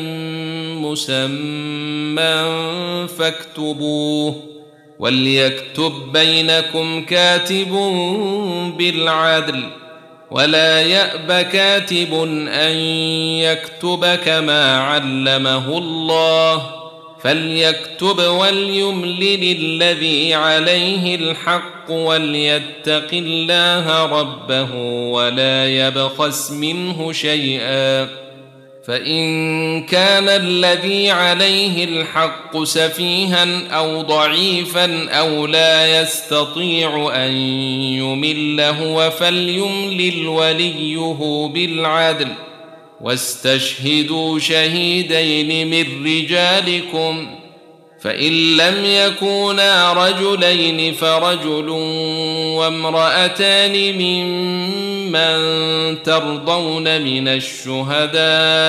مسمى فاكتبوه وليكتب بينكم كاتب بالعدل ولا يأب كاتب أن يكتب كما علمه الله فليكتب وليملل الذي عليه الحق وليتق الله ربه ولا يبخس منه شيئا فإن كان الذي عليه الحق سفيها أو ضعيفا أو لا يستطيع أن يمل هو فليملل وليه بالعدل واستشهدوا شهيدين من رجالكم فإن لم يكونا رجلين فرجل وامرأتان ممن ترضون من الشهداء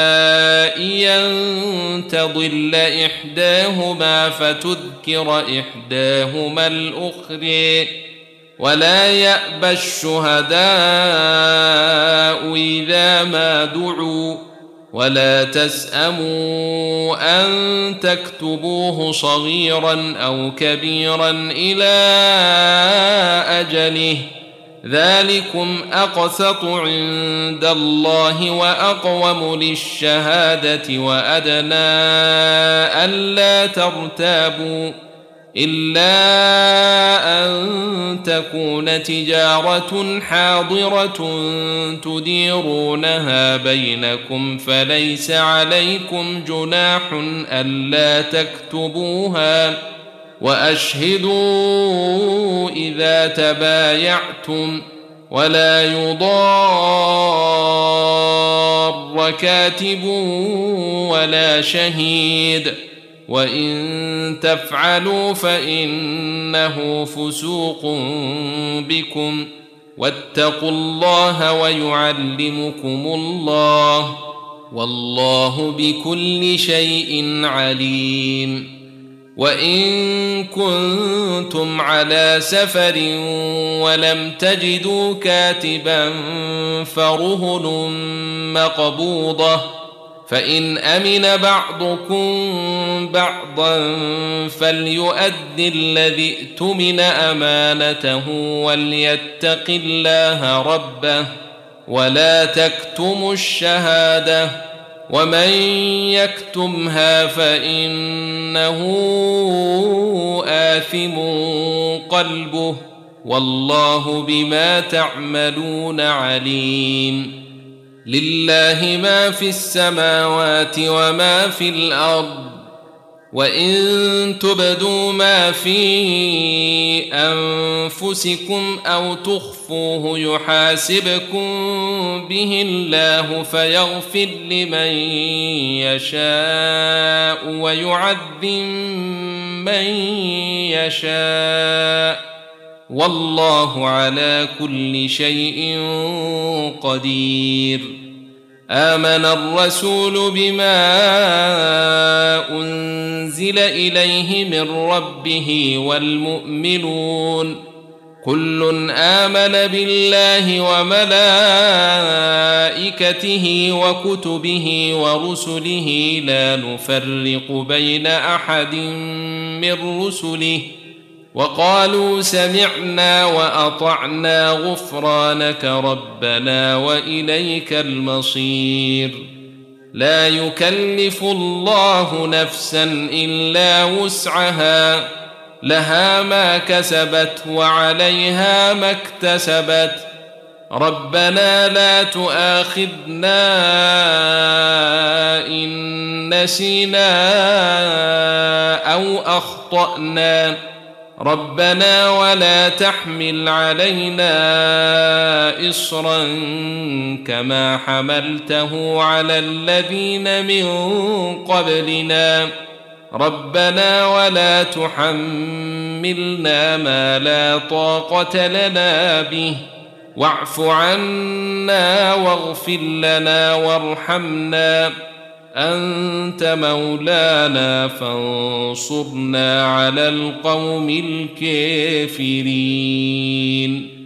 أن تضل إحداهما فتذكر إحداهما الأخرى ولا يأبى الشهداء إذا ما دعوا ولا تسأموا أن تكتبوه صغيرا أو كبيرا إلى أجله ذلكم أقسط عند الله وأقوم للشهادة وأدنى ألا ترتابوا إلا أن تكون تجارة حاضرة تديرونها بينكم فليس عليكم جناح ألا تكتبوها، وأشهدوا إذا تبايعتم، ولا يضار كاتب ولا شهيد، وإن تفعلوا فإنه فسوق بكم، واتقوا الله ويعلمكم الله، والله بكل شيء عليم. وإن كنتم على سفر ولم تجدوا كاتبا فرهن مقبوضة، فإن أمن بعضكم بعضا فليؤد الذي اؤتمن أمانته وليتق الله ربه، ولا تكتموا الشهادة، ومن يكتمها فإنه آثم قلبه، والله بما تعملون عليم. لله ما في السماوات وما في الأرض، وإن تبدوا ما في أنفسكم أو تخفوه يحاسبكم به الله فيغفر لمن يشاء ويعذب من يشاء، والله على كل شيء قدير. آمن الرسول بما أنزل إليه من ربه والمؤمنون كل آمن بالله وملائكته وكتبه ورسله لا نفرق بين أحد من رسله، وقالوا سمعنا وأطعنا غفرانك ربنا وإليك المصير. لا يكلف الله نفسا إلا وسعها، لها ما كسبت وعليها ما اكتسبت، ربنا لا تؤاخذنا إن نسينا أو أخطأنا، ربنا ولا تحمل علينا إصرا كما حملته على الذين من قبلنا، ربنا ولا تحملنا ما لا طاقة لنا به، واعف عنا واغفر لنا وارحمنا، أنت مولانا فانصرنا على القوم الكافرين.